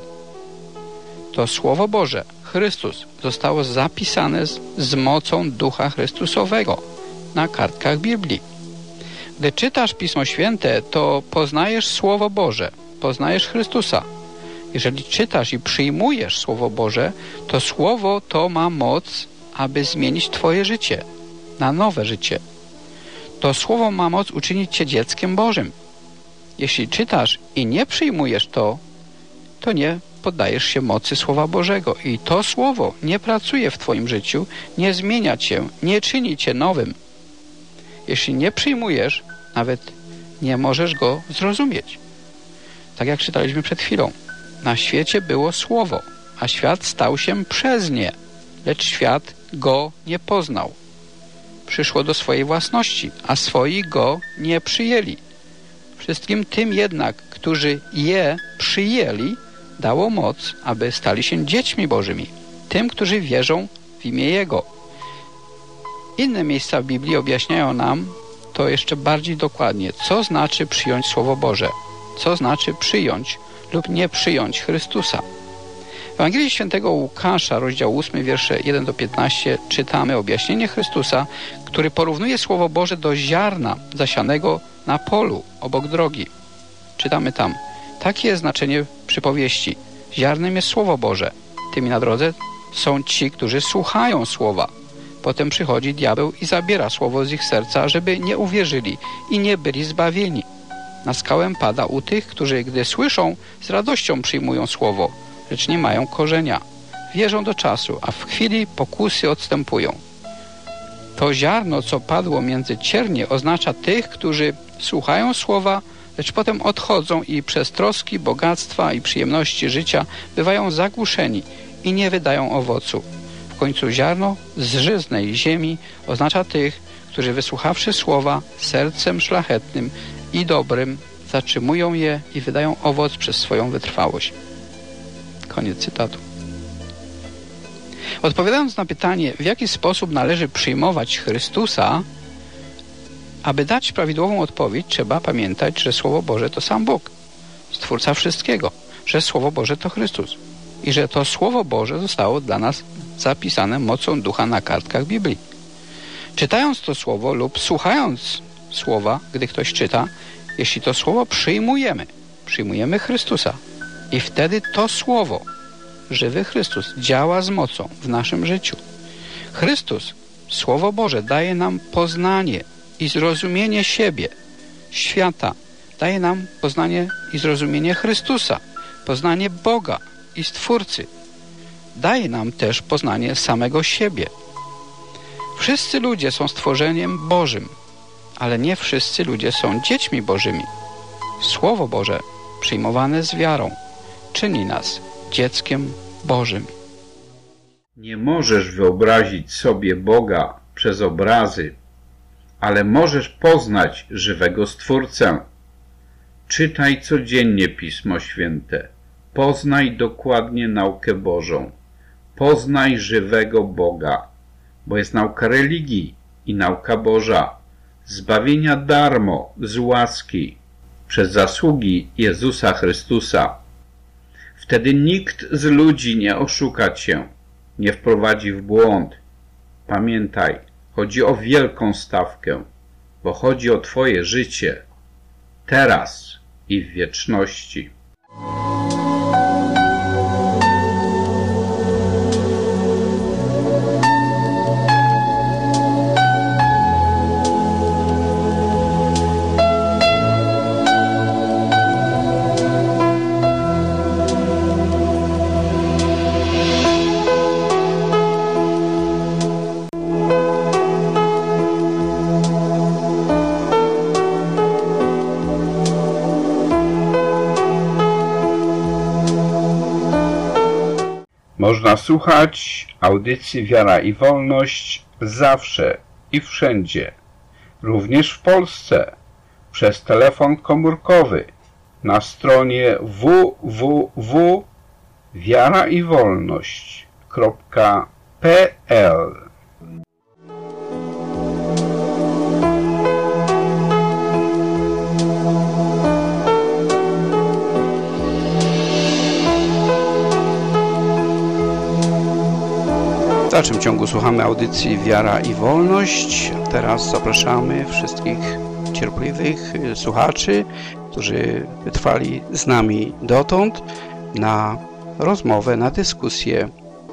S3: To Słowo Boże, Chrystus, zostało zapisane z mocą Ducha Chrystusowego na kartkach Biblii. Gdy czytasz Pismo Święte, to poznajesz Słowo Boże, poznajesz Chrystusa. Jeżeli czytasz i przyjmujesz Słowo Boże, to Słowo to ma moc, aby zmienić Twoje życie na nowe życie. To Słowo ma moc uczynić Cię dzieckiem Bożym. Jeśli czytasz i nie przyjmujesz to nie poddajesz się mocy Słowa Bożego i to Słowo nie pracuje w Twoim życiu, nie zmienia Cię, nie czyni Cię nowym. Jeśli nie przyjmujesz, nawet nie możesz go zrozumieć. Tak jak czytaliśmy przed chwilą. Na świecie było Słowo, a świat stał się przez nie, lecz świat go nie poznał. Przyszło do swojej własności, a swoi go nie przyjęli. Wszystkim tym jednak, którzy je przyjęli, dało moc, aby stali się dziećmi Bożymi, tym, którzy wierzą w imię Jego. Inne miejsca w Biblii objaśniają nam to jeszcze bardziej dokładnie, co znaczy przyjąć Słowo Boże, co znaczy przyjąć lub nie przyjąć Chrystusa. W Ewangelii Świętego Łukasza, rozdział 8, wiersze 1-15, czytamy objaśnienie Chrystusa, który porównuje Słowo Boże do ziarna zasianego na polu obok drogi. Czytamy tam: takie jest znaczenie przypowieści. Ziarnem jest Słowo Boże. Tymi na drodze są ci, którzy słuchają Słowa. Potem przychodzi diabeł i zabiera Słowo z ich serca, żeby nie uwierzyli i nie byli zbawieni. na skałę pada u tych, którzy gdy słyszą, z radością przyjmują słowo, lecz nie mają korzenia. Wierzą do czasu, a w chwili pokusy odstępują. To ziarno, co padło między ciernie, oznacza tych, którzy słuchają słowa, lecz potem odchodzą i przez troski, bogactwa i przyjemności życia bywają zagłuszeni i nie wydają owocu. W końcu ziarno z żyznej ziemi oznacza tych, którzy wysłuchawszy słowa sercem szlachetnym i dobrym, zatrzymują je i wydają owoc przez swoją wytrwałość. Koniec cytatu. Odpowiadając na pytanie, w jaki sposób należy przyjmować Chrystusa, aby dać prawidłową odpowiedź, trzeba pamiętać, że Słowo Boże to sam Bóg, Stwórca wszystkiego, że Słowo Boże to Chrystus i że to Słowo Boże zostało dla nas zapisane mocą Ducha na kartkach Biblii. Czytając to Słowo lub słuchając Słowa, gdy ktoś czyta, jeśli to Słowo przyjmujemy Chrystusa i wtedy to Słowo, żywy Chrystus, działa z mocą w naszym życiu. Chrystus, Słowo Boże, daje nam poznanie i zrozumienie siebie, świata. Daje nam poznanie i zrozumienie Chrystusa, poznanie Boga i Stwórcy. Daje nam też poznanie samego siebie. Wszyscy ludzie są stworzeniem Bożym, ale nie wszyscy ludzie są dziećmi Bożymi. Słowo Boże, przyjmowane z wiarą, czyni nas dzieckiem Bożym.
S12: Nie możesz wyobrazić sobie Boga przez obrazy, ale możesz poznać żywego Stwórcę. Czytaj codziennie Pismo Święte. Poznaj dokładnie naukę Bożą. Poznaj żywego Boga, bo jest nauka religii i nauka Boża, zbawienia darmo, z łaski, przez zasługi Jezusa Chrystusa. Wtedy nikt z ludzi nie oszuka cię, nie wprowadzi w błąd. Pamiętaj, chodzi o wielką stawkę, bo chodzi o twoje życie, teraz i w wieczności. Można słuchać audycji Wiara i Wolność zawsze i wszędzie, również w Polsce, przez telefon komórkowy na stronie www.wiaraiwolność.pl.
S3: W dalszym ciągu słuchamy audycji Wiara i Wolność. Teraz zapraszamy wszystkich cierpliwych słuchaczy, którzy wytrwali z nami dotąd, na rozmowę, na dyskusję.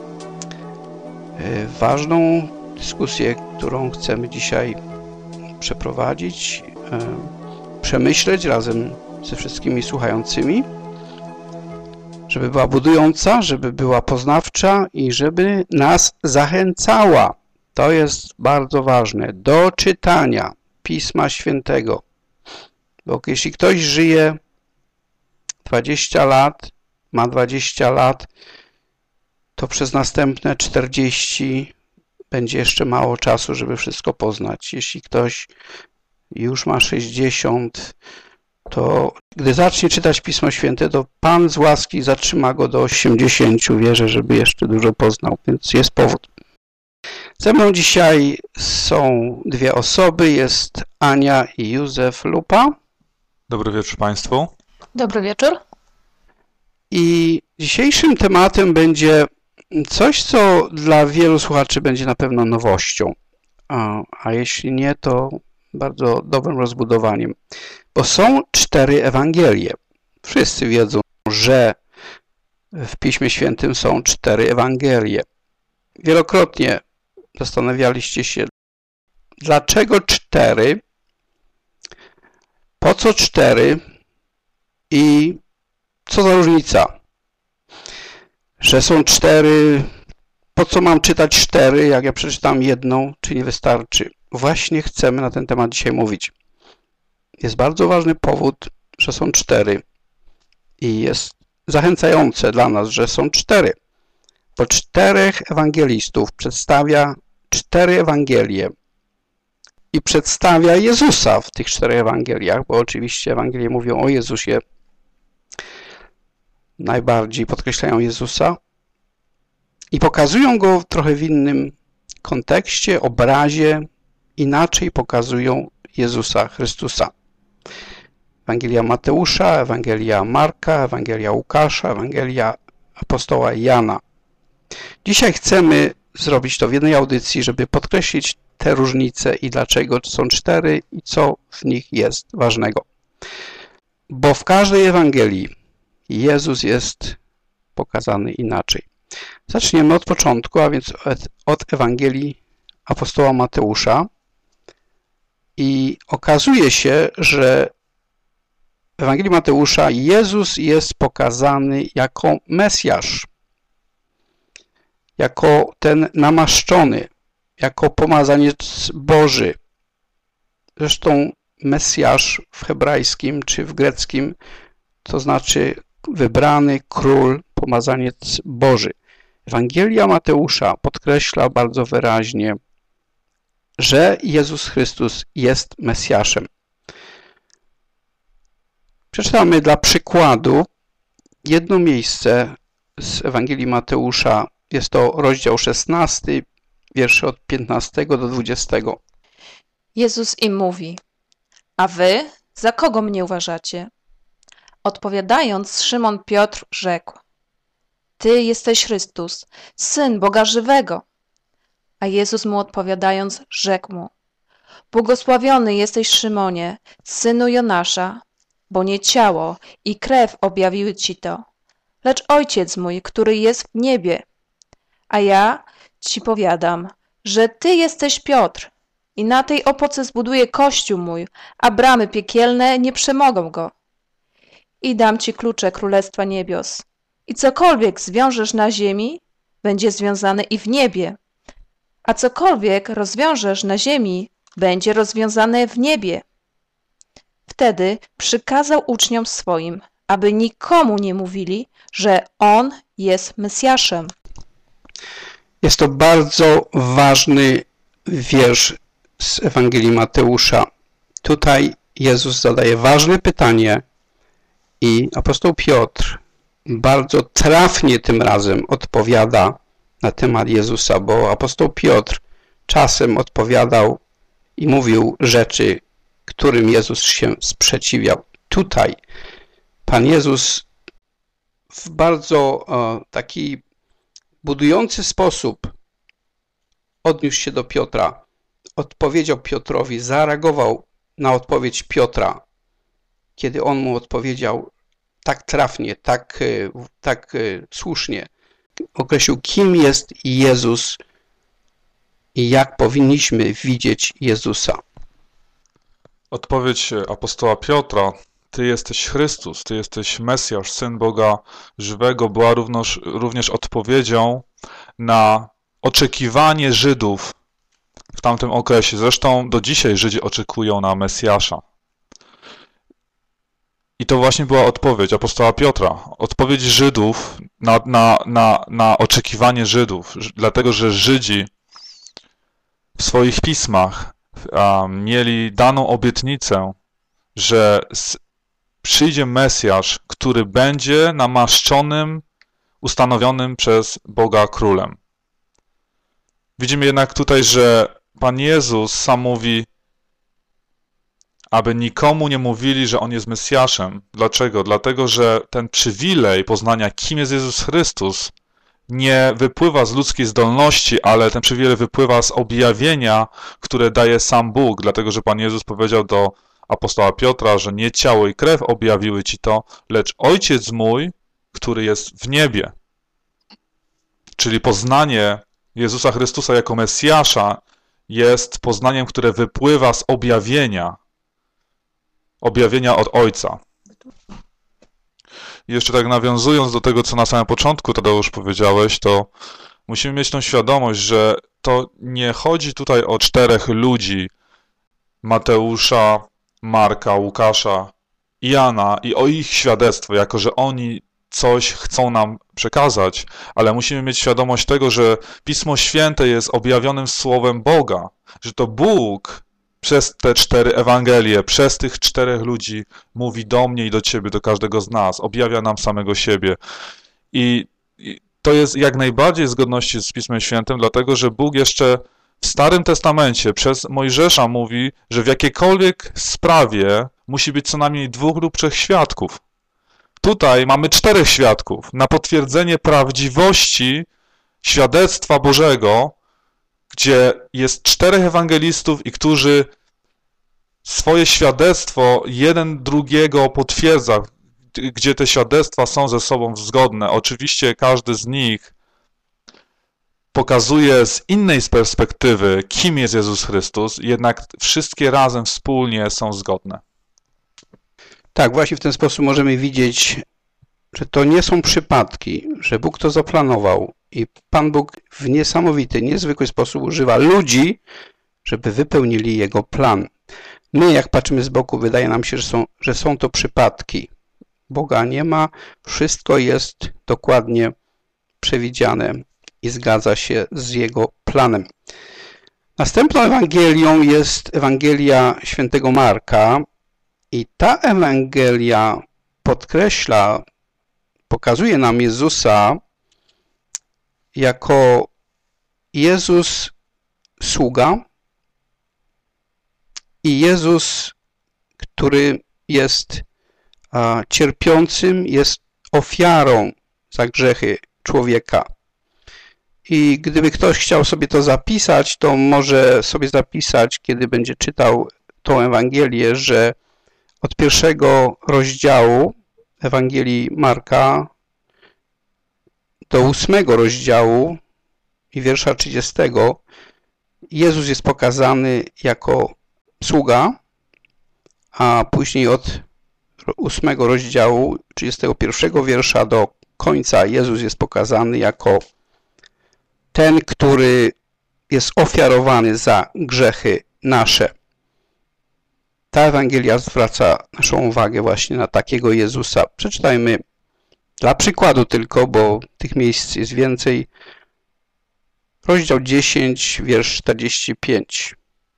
S3: Ważną dyskusję, którą chcemy dzisiaj przeprowadzić, przemyśleć razem ze wszystkimi słuchającymi, żeby była budująca, żeby była poznawcza i żeby nas zachęcała. To jest bardzo ważne, do czytania Pisma Świętego. Bo jeśli ktoś żyje 20 lat, ma 20 lat, to przez następne 40 będzie jeszcze mało czasu, żeby wszystko poznać. Jeśli ktoś już ma 60, to gdy zacznie czytać Pismo Święte, to Pan z łaski zatrzyma go do 80. Wierzę, żeby jeszcze dużo poznał, więc jest powód. Ze mną dzisiaj są dwie osoby. Jest Ania i Józef Lupa.
S13: Dobry wieczór Państwu.
S10: Dobry wieczór.
S3: I dzisiejszym tematem będzie coś, co dla wielu słuchaczy będzie na pewno nowością. A jeśli nie, to bardzo dobrym rozbudowaniem. Bo są 4 Ewangelie. Wszyscy wiedzą, że w Piśmie Świętym są 4 Ewangelie. Wielokrotnie zastanawialiście się, dlaczego 4?
S14: Po co 4 i co za różnica? Że są 4, po co mam czytać 4, jak ja przeczytam jedną, czy nie wystarczy? Właśnie chcemy na ten temat dzisiaj mówić. Jest bardzo ważny powód, że są 4 i jest zachęcające dla nas, że są 4, bo 4 ewangelistów przedstawia 4 Ewangelie i przedstawia Jezusa w tych 4 Ewangeliach, bo oczywiście Ewangelie mówią o Jezusie, najbardziej podkreślają Jezusa i pokazują Go trochę w innym kontekście, obrazie, inaczej pokazują Jezusa Chrystusa. Ewangelia Mateusza, Ewangelia Marka, Ewangelia Łukasza, Ewangelia apostoła Jana. Dzisiaj chcemy zrobić to w jednej audycji, żeby podkreślić te różnice i dlaczego są 4 i co w nich jest ważnego. Bo w każdej Ewangelii Jezus jest pokazany inaczej. Zaczniemy od początku, a więc od Ewangelii apostoła Mateusza i okazuje się, że w Ewangelii Mateusza Jezus jest pokazany jako Mesjasz, jako ten namaszczony, jako pomazaniec Boży. Zresztą Mesjasz w hebrajskim czy w greckim to znaczy wybrany król, pomazaniec Boży. Ewangelia Mateusza podkreśla bardzo wyraźnie, że Jezus Chrystus jest Mesjaszem. Przeczytamy dla przykładu jedno miejsce z Ewangelii Mateusza. Jest to rozdział 16, wiersze od 15 do 20.
S15: Jezus im mówi: a wy za kogo mnie uważacie? Odpowiadając, Szymon Piotr rzekł: Ty jesteś Chrystus, Syn Boga żywego. A Jezus mu odpowiadając, rzekł mu: Błogosławiony jesteś, Szymonie, synu Jonasza, bo nie ciało i krew objawiły ci to, lecz Ojciec mój, który jest w niebie. A ja ci powiadam, że ty jesteś Piotr i na tej opoce zbuduję kościół mój, a bramy piekielne nie przemogą go. I dam ci klucze Królestwa Niebios. I cokolwiek zwiążesz na ziemi, będzie związane i w niebie, a cokolwiek rozwiążesz na ziemi, będzie rozwiązane w niebie. Wtedy przykazał uczniom swoim, aby nikomu nie mówili, że On jest Mesjaszem.
S14: Jest to bardzo ważny wiersz z Ewangelii Mateusza. Tutaj Jezus zadaje ważne pytanie i apostoł Piotr bardzo trafnie tym razem odpowiada na temat Jezusa, bo apostoł Piotr czasem odpowiadał i mówił rzeczy, którym Jezus się sprzeciwiał. Tutaj Pan Jezus w bardzo taki budujący sposób odniósł się do Piotra, odpowiedział Piotrowi, zareagował na odpowiedź Piotra, kiedy on mu odpowiedział tak trafnie, tak słusznie. Określił, kim jest Jezus i jak powinniśmy widzieć Jezusa.
S13: Odpowiedź apostoła Piotra: Ty jesteś Chrystus, Ty jesteś Mesjasz, Syn Boga żywego, była również odpowiedzią na oczekiwanie Żydów w tamtym okresie. Zresztą do dzisiaj Żydzi oczekują na Mesjasza. I to właśnie była odpowiedź apostoła Piotra. Odpowiedź Żydów na oczekiwanie Żydów. Dlatego, że Żydzi w swoich pismach mieli daną obietnicę, że przyjdzie Mesjasz, który będzie namaszczonym, ustanowionym przez Boga królem. Widzimy jednak tutaj, że Pan Jezus sam mówi, aby nikomu nie mówili, że On jest Mesjaszem. Dlaczego? Dlatego, że ten przywilej poznania, kim jest Jezus Chrystus, nie wypływa z ludzkiej zdolności, ale ten przywilej wypływa z objawienia, które daje sam Bóg. Dlatego, że Pan Jezus powiedział do apostoła Piotra, że nie ciało i krew objawiły ci to, lecz Ojciec mój, który jest w niebie. Czyli poznanie Jezusa Chrystusa jako Mesjasza jest poznaniem, które wypływa z objawienia objawienia od Ojca. I jeszcze tak nawiązując do tego, co na samym początku, Tadeusz, powiedziałeś, to musimy mieć tą świadomość, że to nie chodzi tutaj o 4 ludzi, Mateusza, Marka, Łukasza i Jana i o ich świadectwo, jako że oni coś chcą nam przekazać, ale musimy mieć świadomość tego, że Pismo Święte jest objawionym słowem Boga, że to Bóg przez te 4 Ewangelie, przez tych 4 ludzi mówi do mnie i do ciebie, do każdego z nas, objawia nam samego siebie. I to jest jak najbardziej w zgodności z Pismem Świętym, dlatego że Bóg jeszcze w Starym Testamencie przez Mojżesza mówi, że w jakiejkolwiek sprawie musi być co najmniej 2 lub 3 świadków. Tutaj mamy 4 świadków na potwierdzenie prawdziwości świadectwa Bożego, gdzie jest 4 ewangelistów i którzy swoje świadectwo jeden drugiego potwierdza, gdzie te świadectwa są ze sobą zgodne. Oczywiście każdy z nich pokazuje z innej perspektywy, kim jest Jezus Chrystus, jednak wszystkie razem wspólnie są zgodne.
S14: Tak, właśnie w ten sposób możemy widzieć, że to nie są przypadki, że Bóg to zaplanował i Pan Bóg w niesamowity, niezwykły sposób używa ludzi, żeby wypełnili Jego plan. My, jak patrzymy z boku, wydaje nam się, że są to przypadki. Boga nie ma, wszystko jest dokładnie przewidziane i zgadza się z Jego planem. Następną Ewangelią jest Ewangelia świętego Marka i ta Ewangelia podkreśla, pokazuje nam Jezusa jako Jezus sługa i Jezus, który jest cierpiącym, jest ofiarą za grzechy człowieka. I gdyby ktoś chciał sobie to zapisać, to może sobie zapisać, kiedy będzie czytał tą Ewangelię, że od 1 rozdziału Ewangelii Marka do 8 rozdziału i wiersza 30 Jezus jest pokazany jako sługa, a później od 8 rozdziału 31 wiersza do końca Jezus jest pokazany jako ten, który jest ofiarowany za grzechy nasze. Ta Ewangelia zwraca naszą uwagę właśnie na takiego Jezusa. Przeczytajmy dla przykładu tylko, bo tych miejsc jest więcej. Rozdział 10, wiersz 45.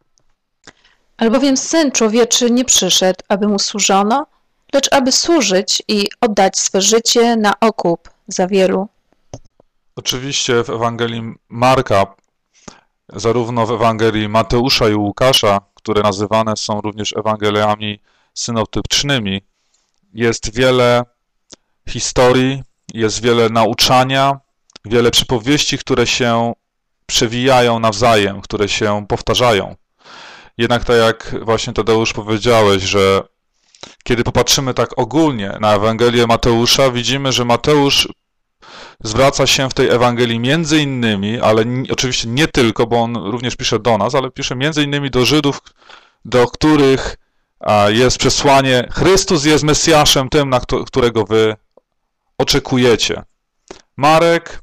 S15: Albowiem Syn Człowieczy nie przyszedł, aby mu służono, lecz aby służyć i oddać swe życie na okup za wielu.
S13: Oczywiście w Ewangelii Marka, zarówno w Ewangelii Mateusza i Łukasza, które nazywane są również Ewangeliami synoptycznymi, jest wiele historii, jest wiele nauczania, wiele przypowieści, które się przewijają nawzajem, które się powtarzają. Jednak tak jak właśnie Tadeusz powiedziałeś, że kiedy popatrzymy tak ogólnie na Ewangelię Mateusza, widzimy, że Mateusz zwraca się w tej Ewangelii między innymi, ale oczywiście nie tylko, bo on również pisze do nas, ale pisze między innymi do Żydów, do których jest przesłanie: Chrystus jest Mesjaszem tym, na którego wy oczekujecie. Marek,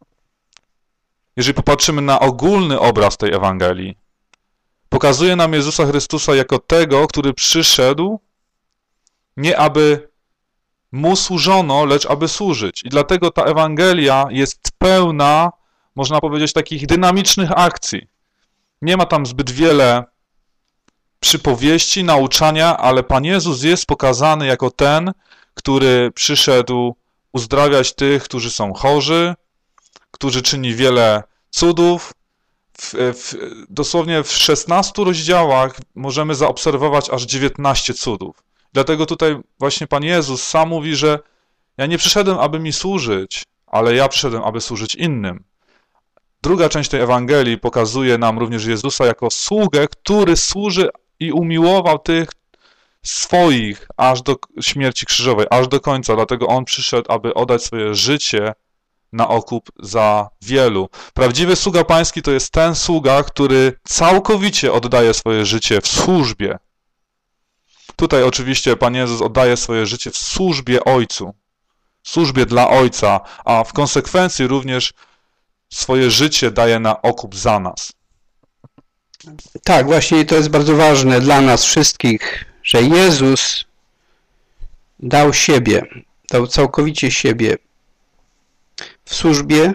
S13: jeżeli popatrzymy na ogólny obraz tej Ewangelii, pokazuje nam Jezusa Chrystusa jako tego, który przyszedł nie aby mu służono, lecz aby służyć. I dlatego ta Ewangelia jest pełna, można powiedzieć, takich dynamicznych akcji. Nie ma tam zbyt wiele przypowieści, nauczania, ale Pan Jezus jest pokazany jako ten, który przyszedł uzdrawiać tych, którzy są chorzy, którzy czyni wiele cudów. Dosłownie w 16 rozdziałach możemy zaobserwować aż 19 cudów. Dlatego tutaj właśnie Pan Jezus sam mówi, że ja nie przyszedłem, aby mi służyć, ale ja przyszedłem, aby służyć innym. Druga część tej Ewangelii pokazuje nam również Jezusa jako sługę, który służy i umiłował tych swoich aż do śmierci krzyżowej, aż do końca. Dlatego On przyszedł, aby oddać swoje życie na okup za wielu. Prawdziwy sługa pański to jest ten sługa, który całkowicie oddaje swoje życie w służbie. Tutaj oczywiście Pan Jezus oddaje swoje życie w służbie Ojcu, w służbie dla Ojca, a w konsekwencji również swoje życie daje na okup za nas.
S14: Tak, właśnie to jest bardzo ważne dla nas wszystkich, że Jezus dał siebie, dał całkowicie siebie w służbie,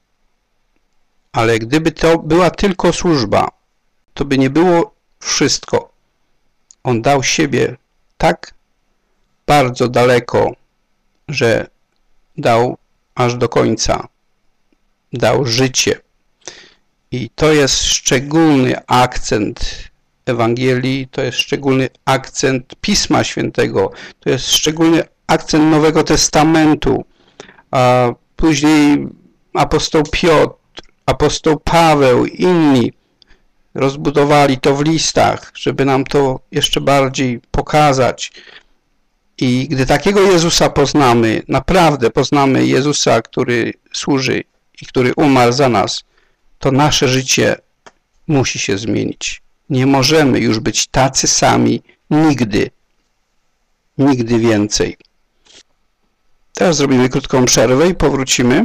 S14: ale gdyby to była tylko służba, to by nie było wszystko. On dał siebie tak bardzo daleko, że dał aż do końca. Dał życie. I to jest szczególny akcent Ewangelii, to jest szczególny akcent Pisma Świętego, to jest szczególny akcent Nowego Testamentu. A później apostoł Piotr, apostoł Paweł, inni rozbudowali to w listach, żeby nam to jeszcze bardziej pokazać. I gdy takiego Jezusa poznamy, naprawdę poznamy Jezusa, który służy i który umarł za nas, to nasze życie musi się zmienić. Nie możemy już być tacy sami nigdy. Nigdy więcej. Teraz zrobimy krótką przerwę i powrócimy.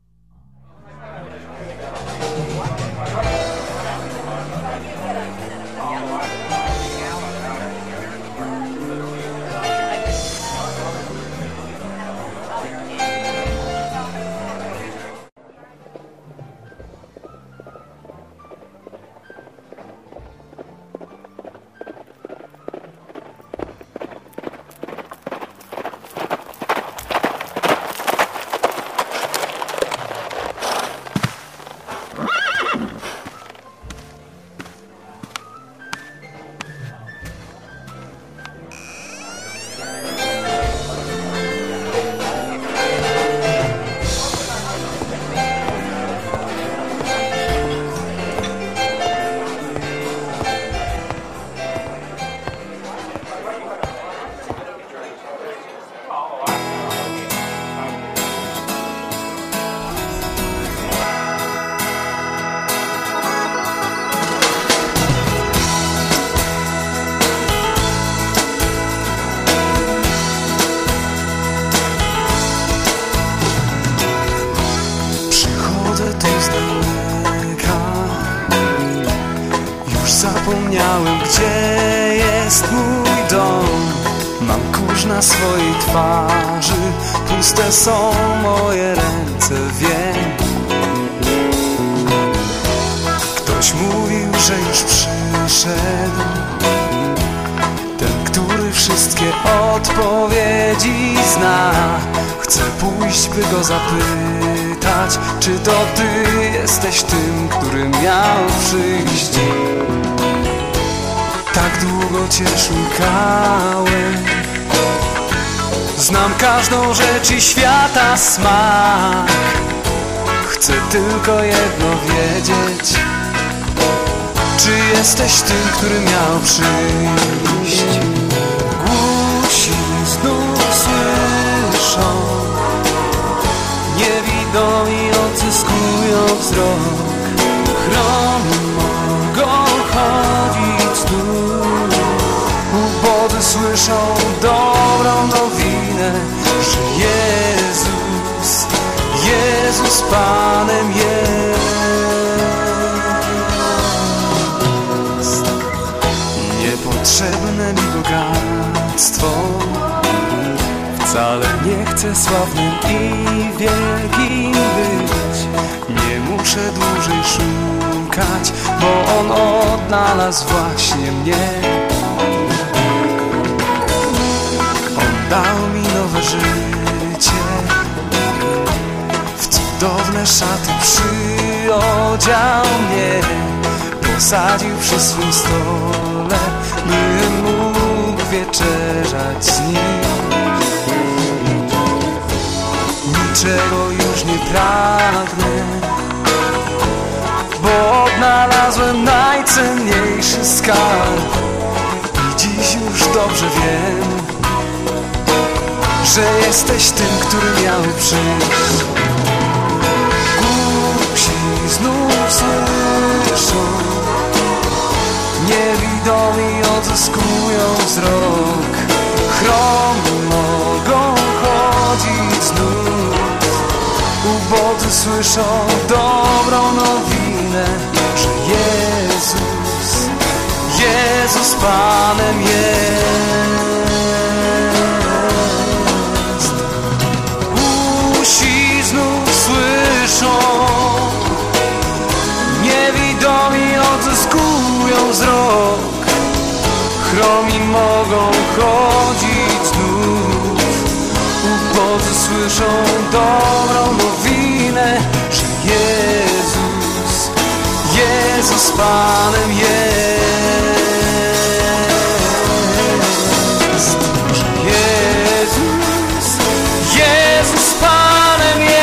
S16: Zapomniałem, gdzie jest mój dom. Mam kurz na swojej twarzy, puste są moje ręce, wiem. Ktoś mówił, że już przyszedł ten, który wszystkie odpowiedzi zna. Chcę pójść, by go zapytać, czy to ty jesteś tym, który miał przyjść. Tak długo cię szukałem, znam każdą rzecz i świata smak. Chcę tylko jedno wiedzieć, czy jesteś tym, który miał przyjść. Głusi znów słyszą, niewidomi odzyskują wzrok. Chromy mogą chodzić tu, ubodzy słyszą dobrą nowinę, że Jezus Panem jest. Niepotrzebne mi bogactwo, wcale nie chcę sławnym i wielkim być. Nie muszę dłużej szukać, bo On odnalazł właśnie mnie. On dał mi nowe życie, w cudowne szaty przyodział mnie, posadził przy swym stole, bym mógł wieczerzać z Nim. Niczego już nie pragnę, bo odnalazłem najcenniejszy skarb. I dziś już dobrze wiem, że jesteś tym, który miał przyjść. Głusi znów słyszą, niewidomi odzyskują wzrok, chromy mogą chodzić znów, ubodzy słyszą dobrą nowinę, że Jezus Panem jest. Usi znów słyszą, niewidomi odzyskują wzrok, chromi mogą chodzić znów, ubodzy słyszą dobrą nowinę, że Jezus Panem jest. Że Jezus Panem jest.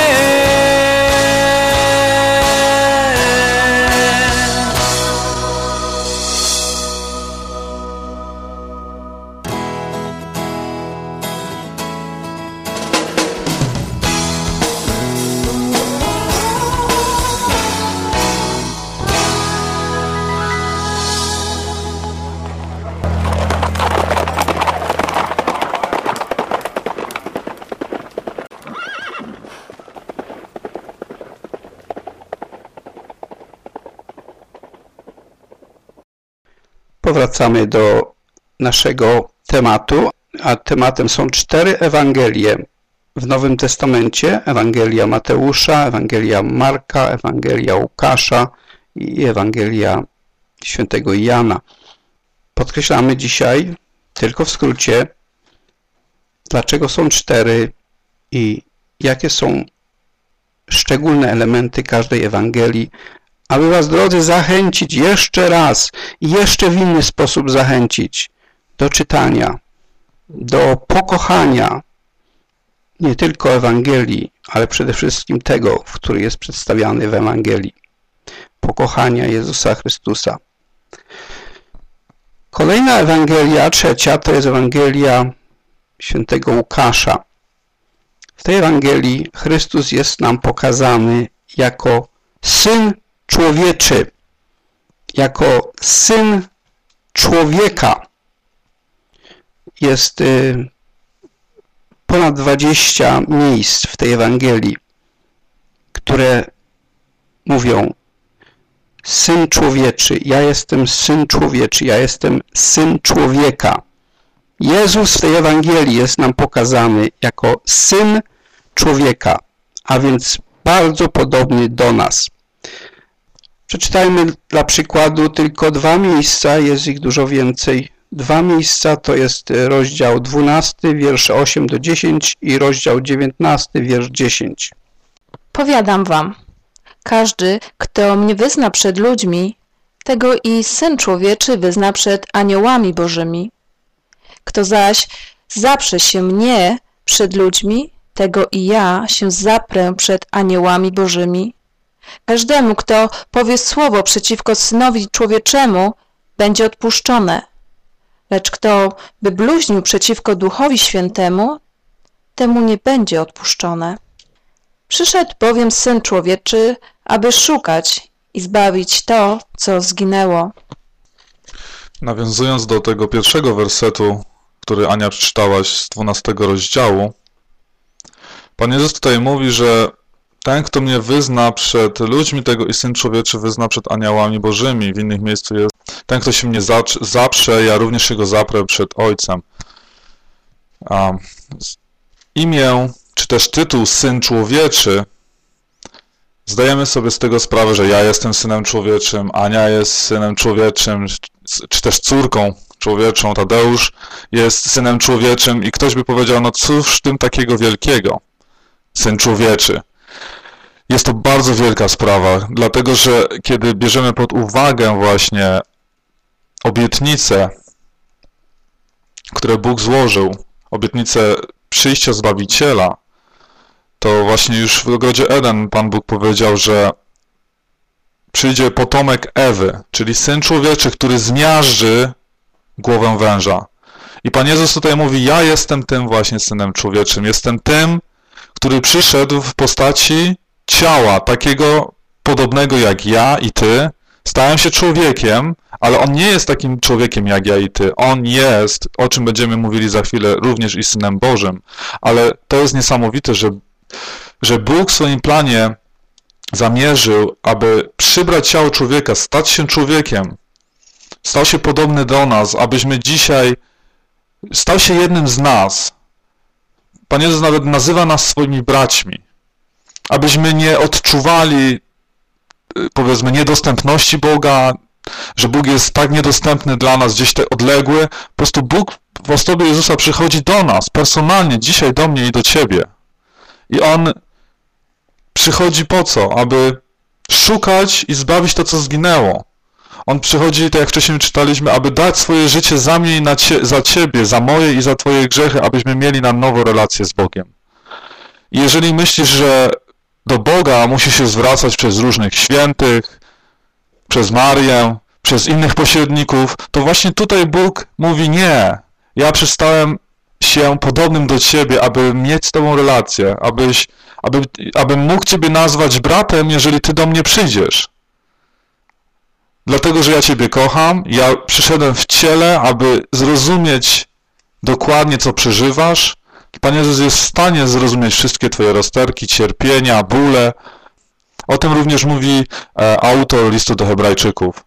S14: Powracamy do naszego tematu, a tematem są 4 Ewangelie w Nowym Testamencie. Ewangelia Mateusza, Ewangelia Marka, Ewangelia Łukasza i Ewangelia Świętego Jana. Podkreślamy dzisiaj, tylko w skrócie, dlaczego są 4 i jakie są szczególne elementy każdej Ewangelii, aby was, drodzy, zachęcić jeszcze raz i jeszcze w inny sposób zachęcić do czytania, do pokochania nie tylko Ewangelii, ale przede wszystkim tego, który jest przedstawiany w Ewangelii. Pokochania Jezusa Chrystusa. Kolejna Ewangelia, 3, to jest Ewangelia Świętego Łukasza. W tej Ewangelii Chrystus jest nam pokazany jako Syn Człowieczy, jako Syn Człowieka. Jest ponad 20 miejsc w tej Ewangelii, które mówią: Syn Człowieczy, ja jestem Syn Człowieczy, ja jestem Syn Człowieka. Jezus w tej Ewangelii jest nam pokazany jako Syn Człowieka, a więc bardzo podobny do nas. Przeczytajmy dla przykładu tylko 2 miejsca, jest ich dużo więcej. 2 miejsca to jest rozdział 12, wiersze 8 do 10 i rozdział 19, wiersz 10.
S15: Powiadam wam, każdy, kto mnie wyzna przed ludźmi, tego i Syn Człowieczy wyzna przed aniołami bożymi. Kto zaś zaprze się mnie przed ludźmi, tego i ja się zaprę przed aniołami bożymi. Każdemu, kto powie słowo przeciwko Synowi Człowieczemu, będzie odpuszczone. Lecz kto by bluźnił przeciwko Duchowi Świętemu, temu nie będzie odpuszczone. Przyszedł bowiem Syn Człowieczy, aby szukać i zbawić to, co zginęło.
S13: Nawiązując do tego pierwszego wersetu, który Ania przeczytałaś z 12 rozdziału, Pan Jezus tutaj mówi, że ten, kto mnie wyzna przed ludźmi, tego i Syn Człowieczy wyzna przed aniołami bożymi. W innych miejscu jest: ten, kto się mnie zaprze, ja również się go zaprę przed Ojcem. Imię, czy też tytuł Syn Człowieczy, zdajemy sobie z tego sprawę, że ja jestem Synem Człowieczym, Ania jest Synem Człowieczym, czy też córką człowieczą, Tadeusz jest Synem Człowieczym i ktoś by powiedział: no cóż w tym takiego wielkiego? Syn Człowieczy. Jest to bardzo wielka sprawa, dlatego że kiedy bierzemy pod uwagę właśnie obietnice, które Bóg złożył, obietnicę przyjścia Zbawiciela, to właśnie już w ogrodzie Eden Pan Bóg powiedział, że przyjdzie potomek Ewy, czyli Syn Człowieczy, który zmiażdży głowę węża. I Pan Jezus tutaj mówi: ja jestem tym właśnie Synem Człowieczym, jestem tym, który przyszedł w postaci ciała, takiego podobnego jak ja i ty, Stałem się człowiekiem, ale On nie jest takim człowiekiem jak ja i ty. On jest, o czym będziemy mówili za chwilę, również i Synem Bożym. Ale to jest niesamowite, że Bóg w swoim planie zamierzył, aby przybrać ciało człowieka, stać się człowiekiem, stał się podobny do nas, abyśmy dzisiaj stał się jednym z nas. Pan Jezus nawet nazywa nas swoimi braćmi. Abyśmy nie odczuwali, powiedzmy, niedostępności Boga, że Bóg jest tak niedostępny dla nas, gdzieś tak odległy. Po prostu Bóg w osobie Jezusa przychodzi do nas, personalnie, dzisiaj do mnie i do ciebie. I On przychodzi po co? Aby szukać i zbawić to, co zginęło. On przychodzi, tak jak wcześniej czytaliśmy, aby dać swoje życie za mnie i za ciebie, za moje i za twoje grzechy, abyśmy mieli na nowo relację z Bogiem. I jeżeli myślisz, że do Boga musi się zwracać przez różnych świętych, przez Marię, przez innych pośredników, to właśnie tutaj Bóg mówi nie. Ja przestałem się podobnym do ciebie, aby mieć z tobą relację, abym mógł ciebie nazwać bratem, jeżeli ty do mnie przyjdziesz. Dlatego, że ja ciebie kocham, ja przyszedłem w ciele, aby zrozumieć dokładnie, co przeżywasz. Pan Jezus jest w stanie zrozumieć wszystkie twoje rozterki, cierpienia, bóle. O tym również mówi autor listu do Hebrajczyków.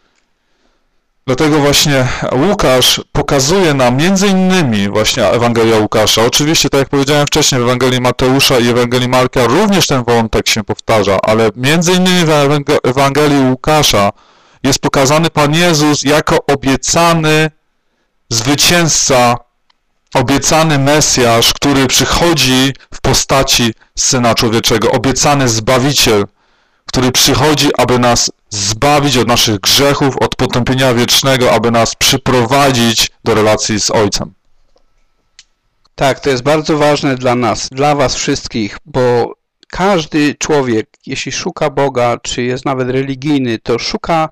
S13: Dlatego właśnie Łukasz pokazuje nam między innymi właśnie Ewangelia Łukasza. Oczywiście, tak jak powiedziałem wcześniej, w Ewangelii Mateusza i Ewangelii Marka również ten wątek się powtarza, ale między innymi w Ewangelii Łukasza jest pokazany Pan Jezus jako obiecany zwycięzca, obiecany Mesjasz, który przychodzi w postaci Syna Człowieczego, obiecany Zbawiciel, który przychodzi, aby nas zbawić od naszych grzechów, od potępienia wiecznego, aby nas przyprowadzić do relacji z Ojcem.
S14: Tak, to jest bardzo ważne dla nas, dla was wszystkich, bo każdy człowiek, jeśli szuka Boga, czy jest nawet religijny, to szuka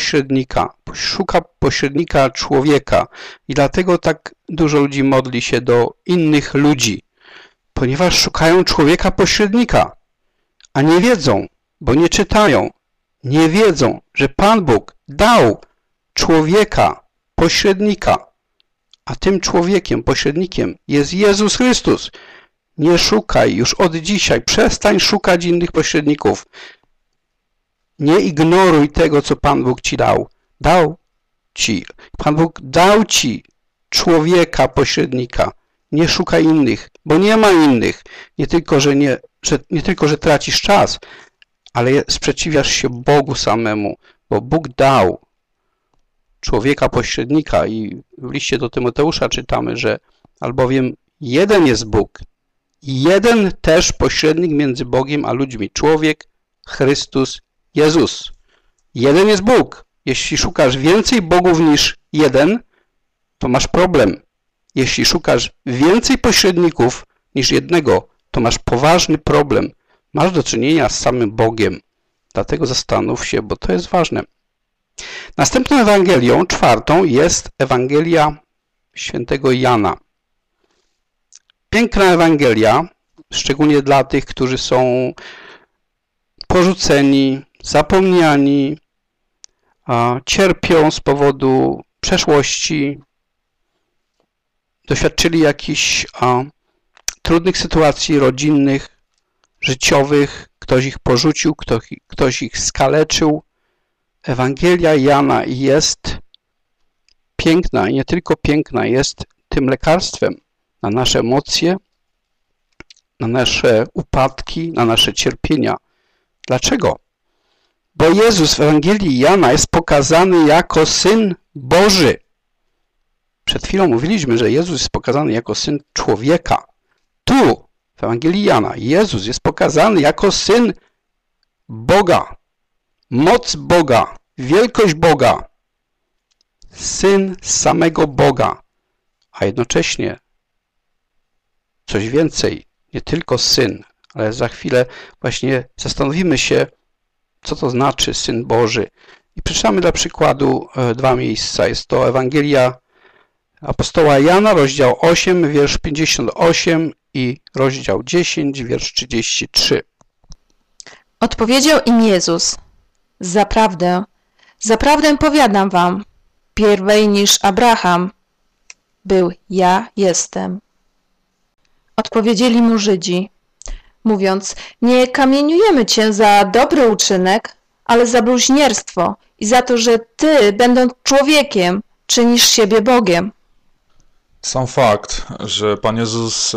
S14: pośrednika człowieka. I dlatego tak dużo ludzi modli się do innych ludzi, ponieważ szukają człowieka pośrednika, a nie wiedzą, bo nie czytają, nie wiedzą, że Pan Bóg dał człowieka pośrednika, a tym człowiekiem, pośrednikiem jest Jezus Chrystus. Nie szukaj już od dzisiaj, przestań szukać innych pośredników. Nie ignoruj tego, co Pan Bóg ci dał. Pan Bóg dał ci człowieka pośrednika. Nie szukaj innych, bo nie ma innych. Nie tylko, że tracisz czas, ale sprzeciwiasz się Bogu samemu, bo Bóg dał człowieka pośrednika i w liście do Tymoteusza czytamy, że albowiem jeden jest Bóg, jeden też pośrednik między Bogiem a ludźmi, człowiek, Chrystus, Jezus. Jeden jest Bóg. Jeśli szukasz więcej Bogów niż jeden, to masz problem. Jeśli szukasz więcej pośredników niż jednego, to masz poważny problem. Masz do czynienia z samym Bogiem. Dlatego zastanów się, bo to jest ważne. Następną Ewangelią, czwartą, jest Ewangelia świętego Jana. Piękna Ewangelia, szczególnie dla tych, którzy są porzuceni, zapomniani, cierpią z powodu przeszłości, doświadczyli jakichś trudnych sytuacji rodzinnych, życiowych, ktoś ich porzucił, ktoś ich skaleczył. Ewangelia Jana jest piękna i nie tylko piękna, jest tym lekarstwem na nasze emocje, na nasze upadki, na nasze cierpienia. Dlaczego? Bo Jezus w Ewangelii Jana jest pokazany jako Syn Boży. Przed chwilą mówiliśmy, że Jezus jest pokazany jako Syn człowieka. Tu, w Ewangelii Jana, Jezus jest pokazany jako Syn Boga. Moc Boga, wielkość Boga. Syn samego Boga. A jednocześnie coś więcej, nie tylko Syn, ale za chwilę właśnie zastanowimy się, co to znaczy Syn Boży. I przeczytamy dla przykładu dwa miejsca. Jest to Ewangelia apostoła Jana, rozdział 8, wiersz 58 i rozdział 10, wiersz 33.
S15: Odpowiedział im Jezus: Zaprawdę, Zaprawdę powiadam wam, pierwej niż Abraham był ja jestem. Odpowiedzieli mu Żydzi, mówiąc, nie kamieniujemy cię za dobry uczynek, ale za bluźnierstwo i za to, że ty, będąc człowiekiem, czynisz siebie Bogiem.
S13: Sam fakt, że Pan Jezus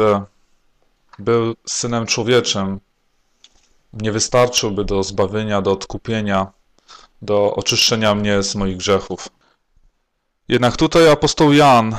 S13: był Synem Człowieczym, nie wystarczyłby do zbawienia, do odkupienia, do oczyszczenia mnie z moich grzechów. Jednak tutaj apostoł Jan,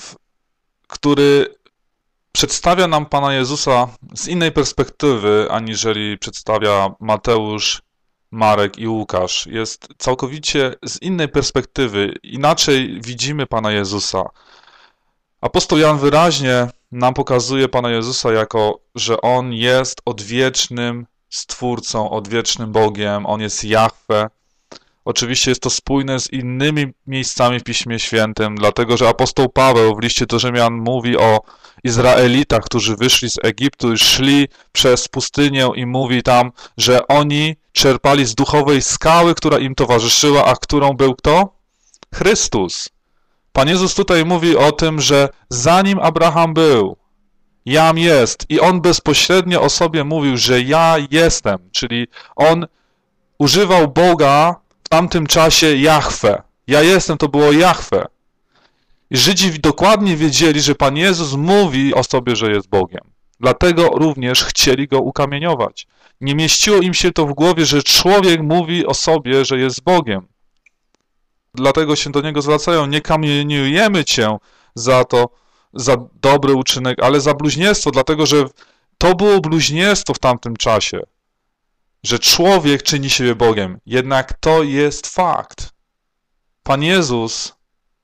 S13: który przedstawia nam Pana Jezusa z innej perspektywy, aniżeli przedstawia Mateusz, Marek i Łukasz. Jest całkowicie z innej perspektywy, inaczej widzimy Pana Jezusa. Apostoł Jan wyraźnie nam pokazuje Pana Jezusa jako, że On jest odwiecznym Stwórcą, odwiecznym Bogiem, On jest Jahwe. Oczywiście jest to spójne z innymi miejscami w Piśmie Świętym, dlatego że apostoł Paweł w liście do Rzymian mówi o Izraelitach, którzy wyszli z Egiptu i szli przez pustynię i mówi tam, że oni czerpali z duchowej skały, która im towarzyszyła, a którą był kto? Chrystus. Pan Jezus tutaj mówi o tym, że zanim Abraham był, Jam jest i On bezpośrednio o sobie mówił, że ja jestem, czyli On używał Boga w tamtym czasie Jahwe. Ja jestem, to było Jahwe. I Żydzi dokładnie wiedzieli, że Pan Jezus mówi o sobie, że jest Bogiem. Dlatego również chcieli Go ukamieniować. Nie mieściło im się to w głowie, że człowiek mówi o sobie, że jest Bogiem. Dlatego się do Niego zwracają. Nie kamieniujemy Cię za to, za dobry uczynek, ale za bluźnierstwo, dlatego że to było bluźnierstwo w tamtym czasie, że człowiek czyni siebie Bogiem. Jednak to jest fakt. Pan Jezus,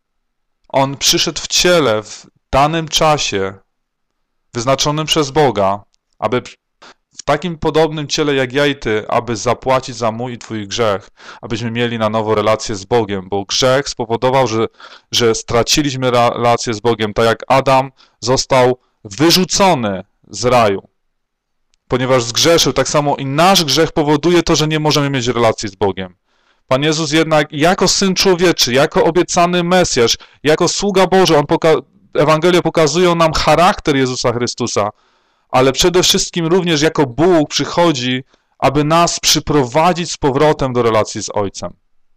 S13: On przyszedł w ciele w danym czasie, wyznaczonym przez Boga, aby w takim podobnym ciele jak ja i ty, aby zapłacić za mój i twój grzech, abyśmy mieli na nowo relację z Bogiem, bo grzech spowodował, że straciliśmy relację z Bogiem, tak jak Adam został wyrzucony z raju. Ponieważ zgrzeszył, tak samo i nasz grzech powoduje to, że nie możemy mieć relacji z Bogiem. Pan Jezus jednak jako Syn Człowieczy, jako obiecany Mesjasz, jako sługa Boży, Ewangelie pokazują nam charakter Jezusa Chrystusa, ale przede wszystkim również jako Bóg przychodzi, aby nas przyprowadzić z powrotem do relacji z Ojcem.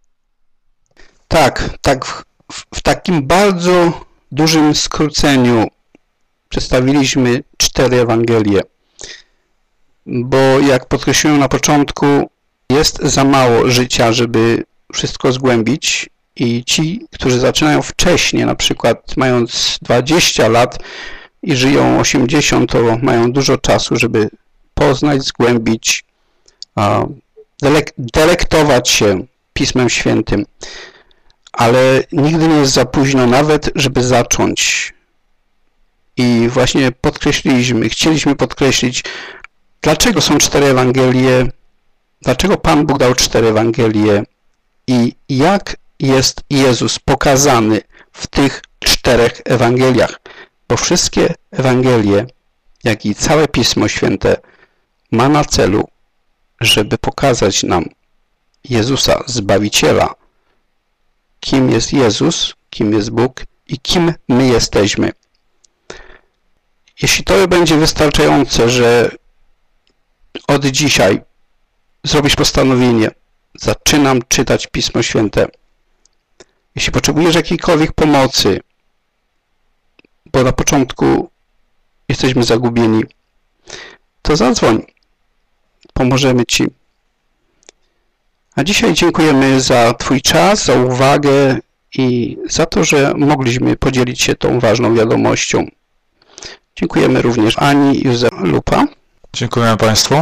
S14: Tak, w takim bardzo dużym skróceniu przedstawiliśmy 4 Ewangelie, bo jak podkreśliłem na początku, jest za mało życia, żeby wszystko zgłębić i ci, którzy zaczynają wcześniej, na przykład mając 20 lat i żyją 80, to mają dużo czasu, żeby poznać, zgłębić, delektować się Pismem Świętym. Ale nigdy nie jest za późno nawet, żeby zacząć. I właśnie chcieliśmy podkreślić, dlaczego są 4 Ewangelie, dlaczego Pan Bóg dał 4 Ewangelie i jak jest Jezus pokazany w tych 4 Ewangeliach. Bo wszystkie Ewangelie, jak i całe Pismo Święte ma na celu, żeby pokazać nam Jezusa, Zbawiciela, kim jest Jezus, kim jest Bóg i kim my jesteśmy. Jeśli to będzie wystarczające, że od dzisiaj zrobisz postanowienie, zaczynam czytać Pismo Święte. Jeśli potrzebujesz jakiejkolwiek pomocy, bo na początku jesteśmy zagubieni, to zadzwoń. Pomożemy Ci. A dzisiaj dziękujemy za Twój czas, za uwagę i za to, że mogliśmy podzielić się tą ważną wiadomością. Dziękujemy również Ani i Józef Lupa.
S13: Dziękujemy Państwu.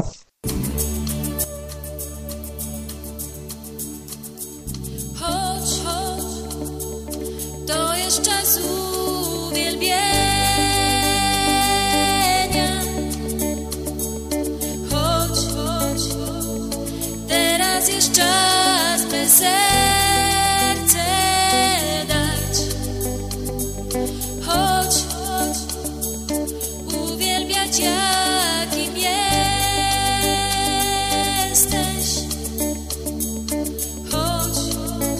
S4: Chodź, to jest czas uwielbienia. Chodź, teraz jest czas, by serce dać. Chodź, uwielbiać jakim jesteś. Chodź,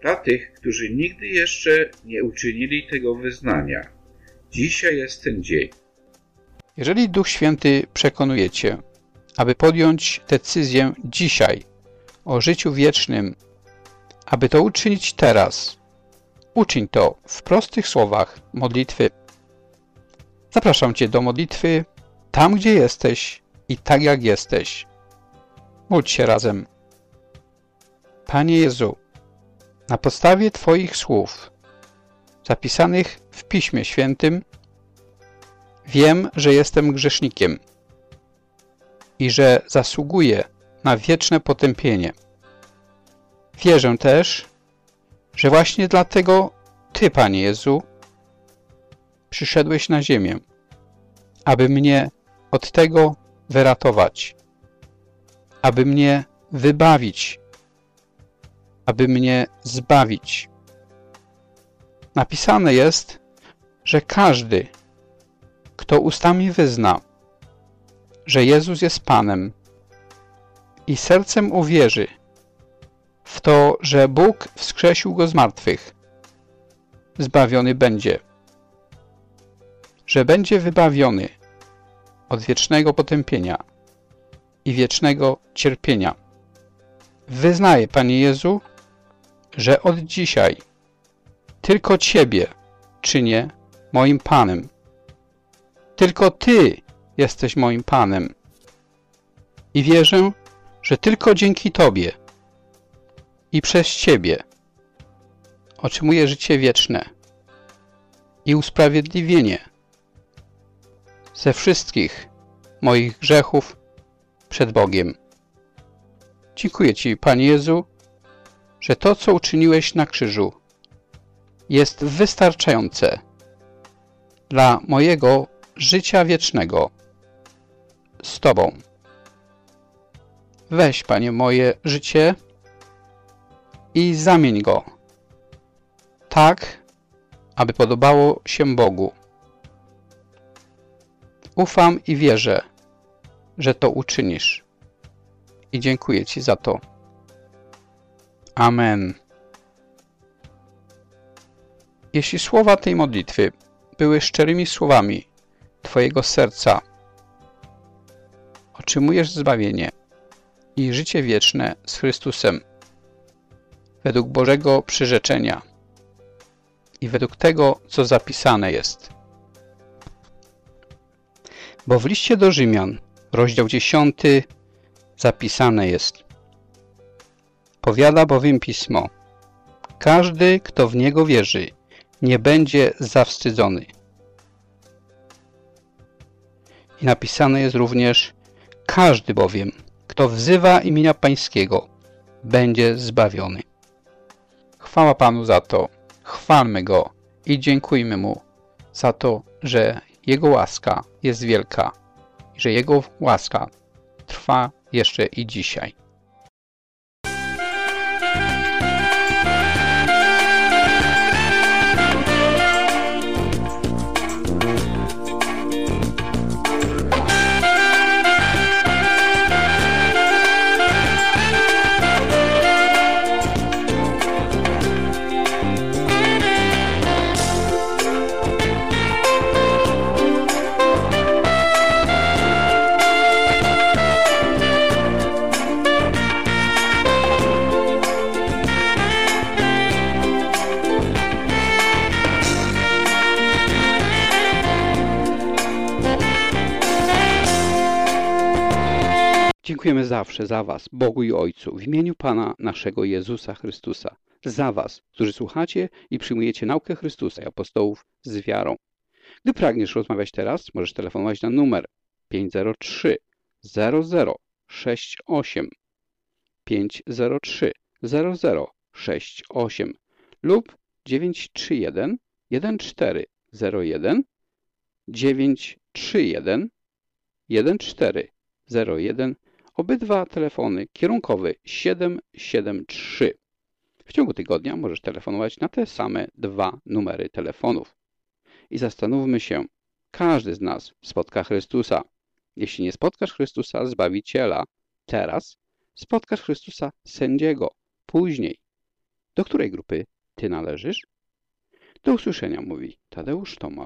S12: Dla tych, którzy nigdy jeszcze nie uczynili tego wyznania, dzisiaj jest ten dzień.
S3: Jeżeli Duch Święty przekonuje Cię, aby podjąć decyzję dzisiaj o życiu wiecznym, aby to uczynić teraz, uczyń to w prostych słowach modlitwy. Zapraszam Cię do modlitwy tam, gdzie jesteś i tak jak jesteś. Módl się razem. Panie Jezu, na podstawie Twoich słów zapisanych w Piśmie Świętym wiem, że jestem grzesznikiem i że zasługuję na wieczne potępienie. Wierzę też, że właśnie dlatego Ty, Panie Jezu, przyszedłeś na ziemię, aby mnie od tego wyratować, aby mnie wybawić, aby mnie zbawić. Napisane jest, że każdy, kto ustami wyzna, że Jezus jest Panem i sercem uwierzy w to, że Bóg wskrzesił Go z martwych, zbawiony będzie, że będzie wybawiony od wiecznego potępienia i wiecznego cierpienia. Wyznaję, Panie Jezu, że od dzisiaj tylko Ciebie czynię moim Panem. Tylko Ty jesteś moim Panem. I wierzę, że tylko dzięki Tobie i przez Ciebie otrzymuję życie wieczne i usprawiedliwienie ze wszystkich moich grzechów przed Bogiem. Dziękuję Ci, Panie Jezu, że to, co uczyniłeś na krzyżu, jest wystarczające dla mojego życia wiecznego z Tobą. Weź, Panie, moje życie i zamień go tak, aby podobało się Bogu. Ufam i wierzę, że to uczynisz. I dziękuję Ci za to. Amen. Jeśli słowa tej modlitwy były szczerymi słowami Twojego serca, otrzymujesz zbawienie i życie wieczne z Chrystusem według Bożego przyrzeczenia i według tego, co zapisane jest. Bo w liście do Rzymian, rozdział 10, zapisane jest: powiada bowiem Pismo, każdy, kto w Niego wierzy, nie będzie zawstydzony. I napisane jest również: każdy bowiem, kto wzywa imienia Pańskiego, będzie zbawiony. Chwała Panu za to, chwalmy Go i dziękujmy Mu za to, że Jego łaska jest wielka i że Jego łaska trwa jeszcze i dzisiaj. Dziękujemy zawsze za Was, Bogu i Ojcu, w imieniu Pana naszego Jezusa Chrystusa, za Was, którzy słuchacie i przyjmujecie naukę Chrystusa i apostołów z wiarą. Gdy pragniesz rozmawiać teraz, możesz telefonować na numer 503 0068 503 0068 lub 931 1401 931 1401. Obydwa telefony kierunkowy 773. W ciągu tygodnia możesz telefonować na te same dwa numery telefonów. I zastanówmy się, każdy z nas spotka Chrystusa. Jeśli nie spotkasz Chrystusa, Zbawiciela, teraz spotkasz Chrystusa, Sędziego, później.
S14: Do której grupy ty należysz? Do usłyszenia, mówi Tadeusz Tomal.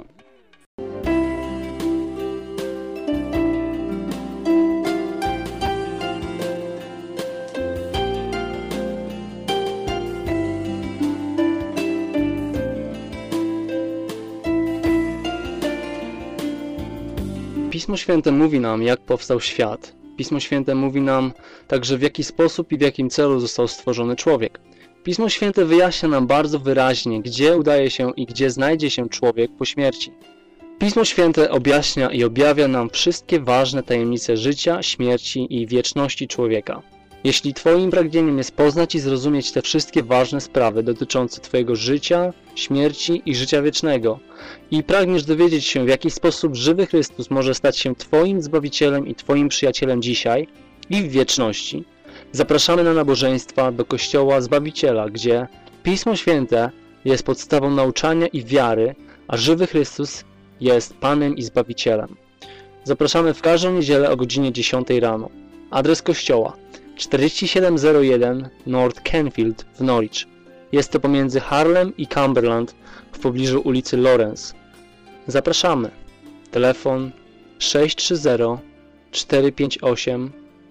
S17: Pismo Święte mówi nam, jak powstał świat. Pismo Święte mówi nam także, w jaki sposób i w jakim celu został stworzony człowiek. Pismo Święte wyjaśnia nam bardzo wyraźnie, gdzie udaje się i gdzie znajdzie się człowiek po śmierci. Pismo Święte objaśnia i objawia nam wszystkie ważne tajemnice życia, śmierci i wieczności człowieka. Jeśli Twoim pragnieniem jest poznać i zrozumieć te wszystkie ważne sprawy dotyczące Twojego życia, śmierci i życia wiecznego i pragniesz dowiedzieć się, w jaki sposób żywy Chrystus może stać się Twoim Zbawicielem i Twoim przyjacielem dzisiaj i w wieczności, zapraszamy na nabożeństwa do Kościoła Zbawiciela, gdzie Pismo Święte jest podstawą nauczania i wiary, a żywy Chrystus jest Panem i Zbawicielem. Zapraszamy w każdą niedzielę o godzinie 10 rano. Adres kościoła 4701 North Canfield w Norwich. Jest to pomiędzy Harlem i Cumberland w pobliżu ulicy Lawrence. Zapraszamy. Telefon 630 458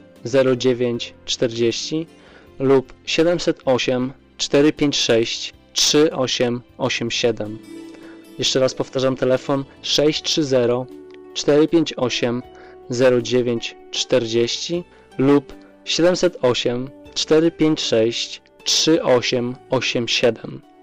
S17: 0940 lub 708 456 3887. Jeszcze raz powtarzam, telefon 630 458 0940 lub 708 456 3887.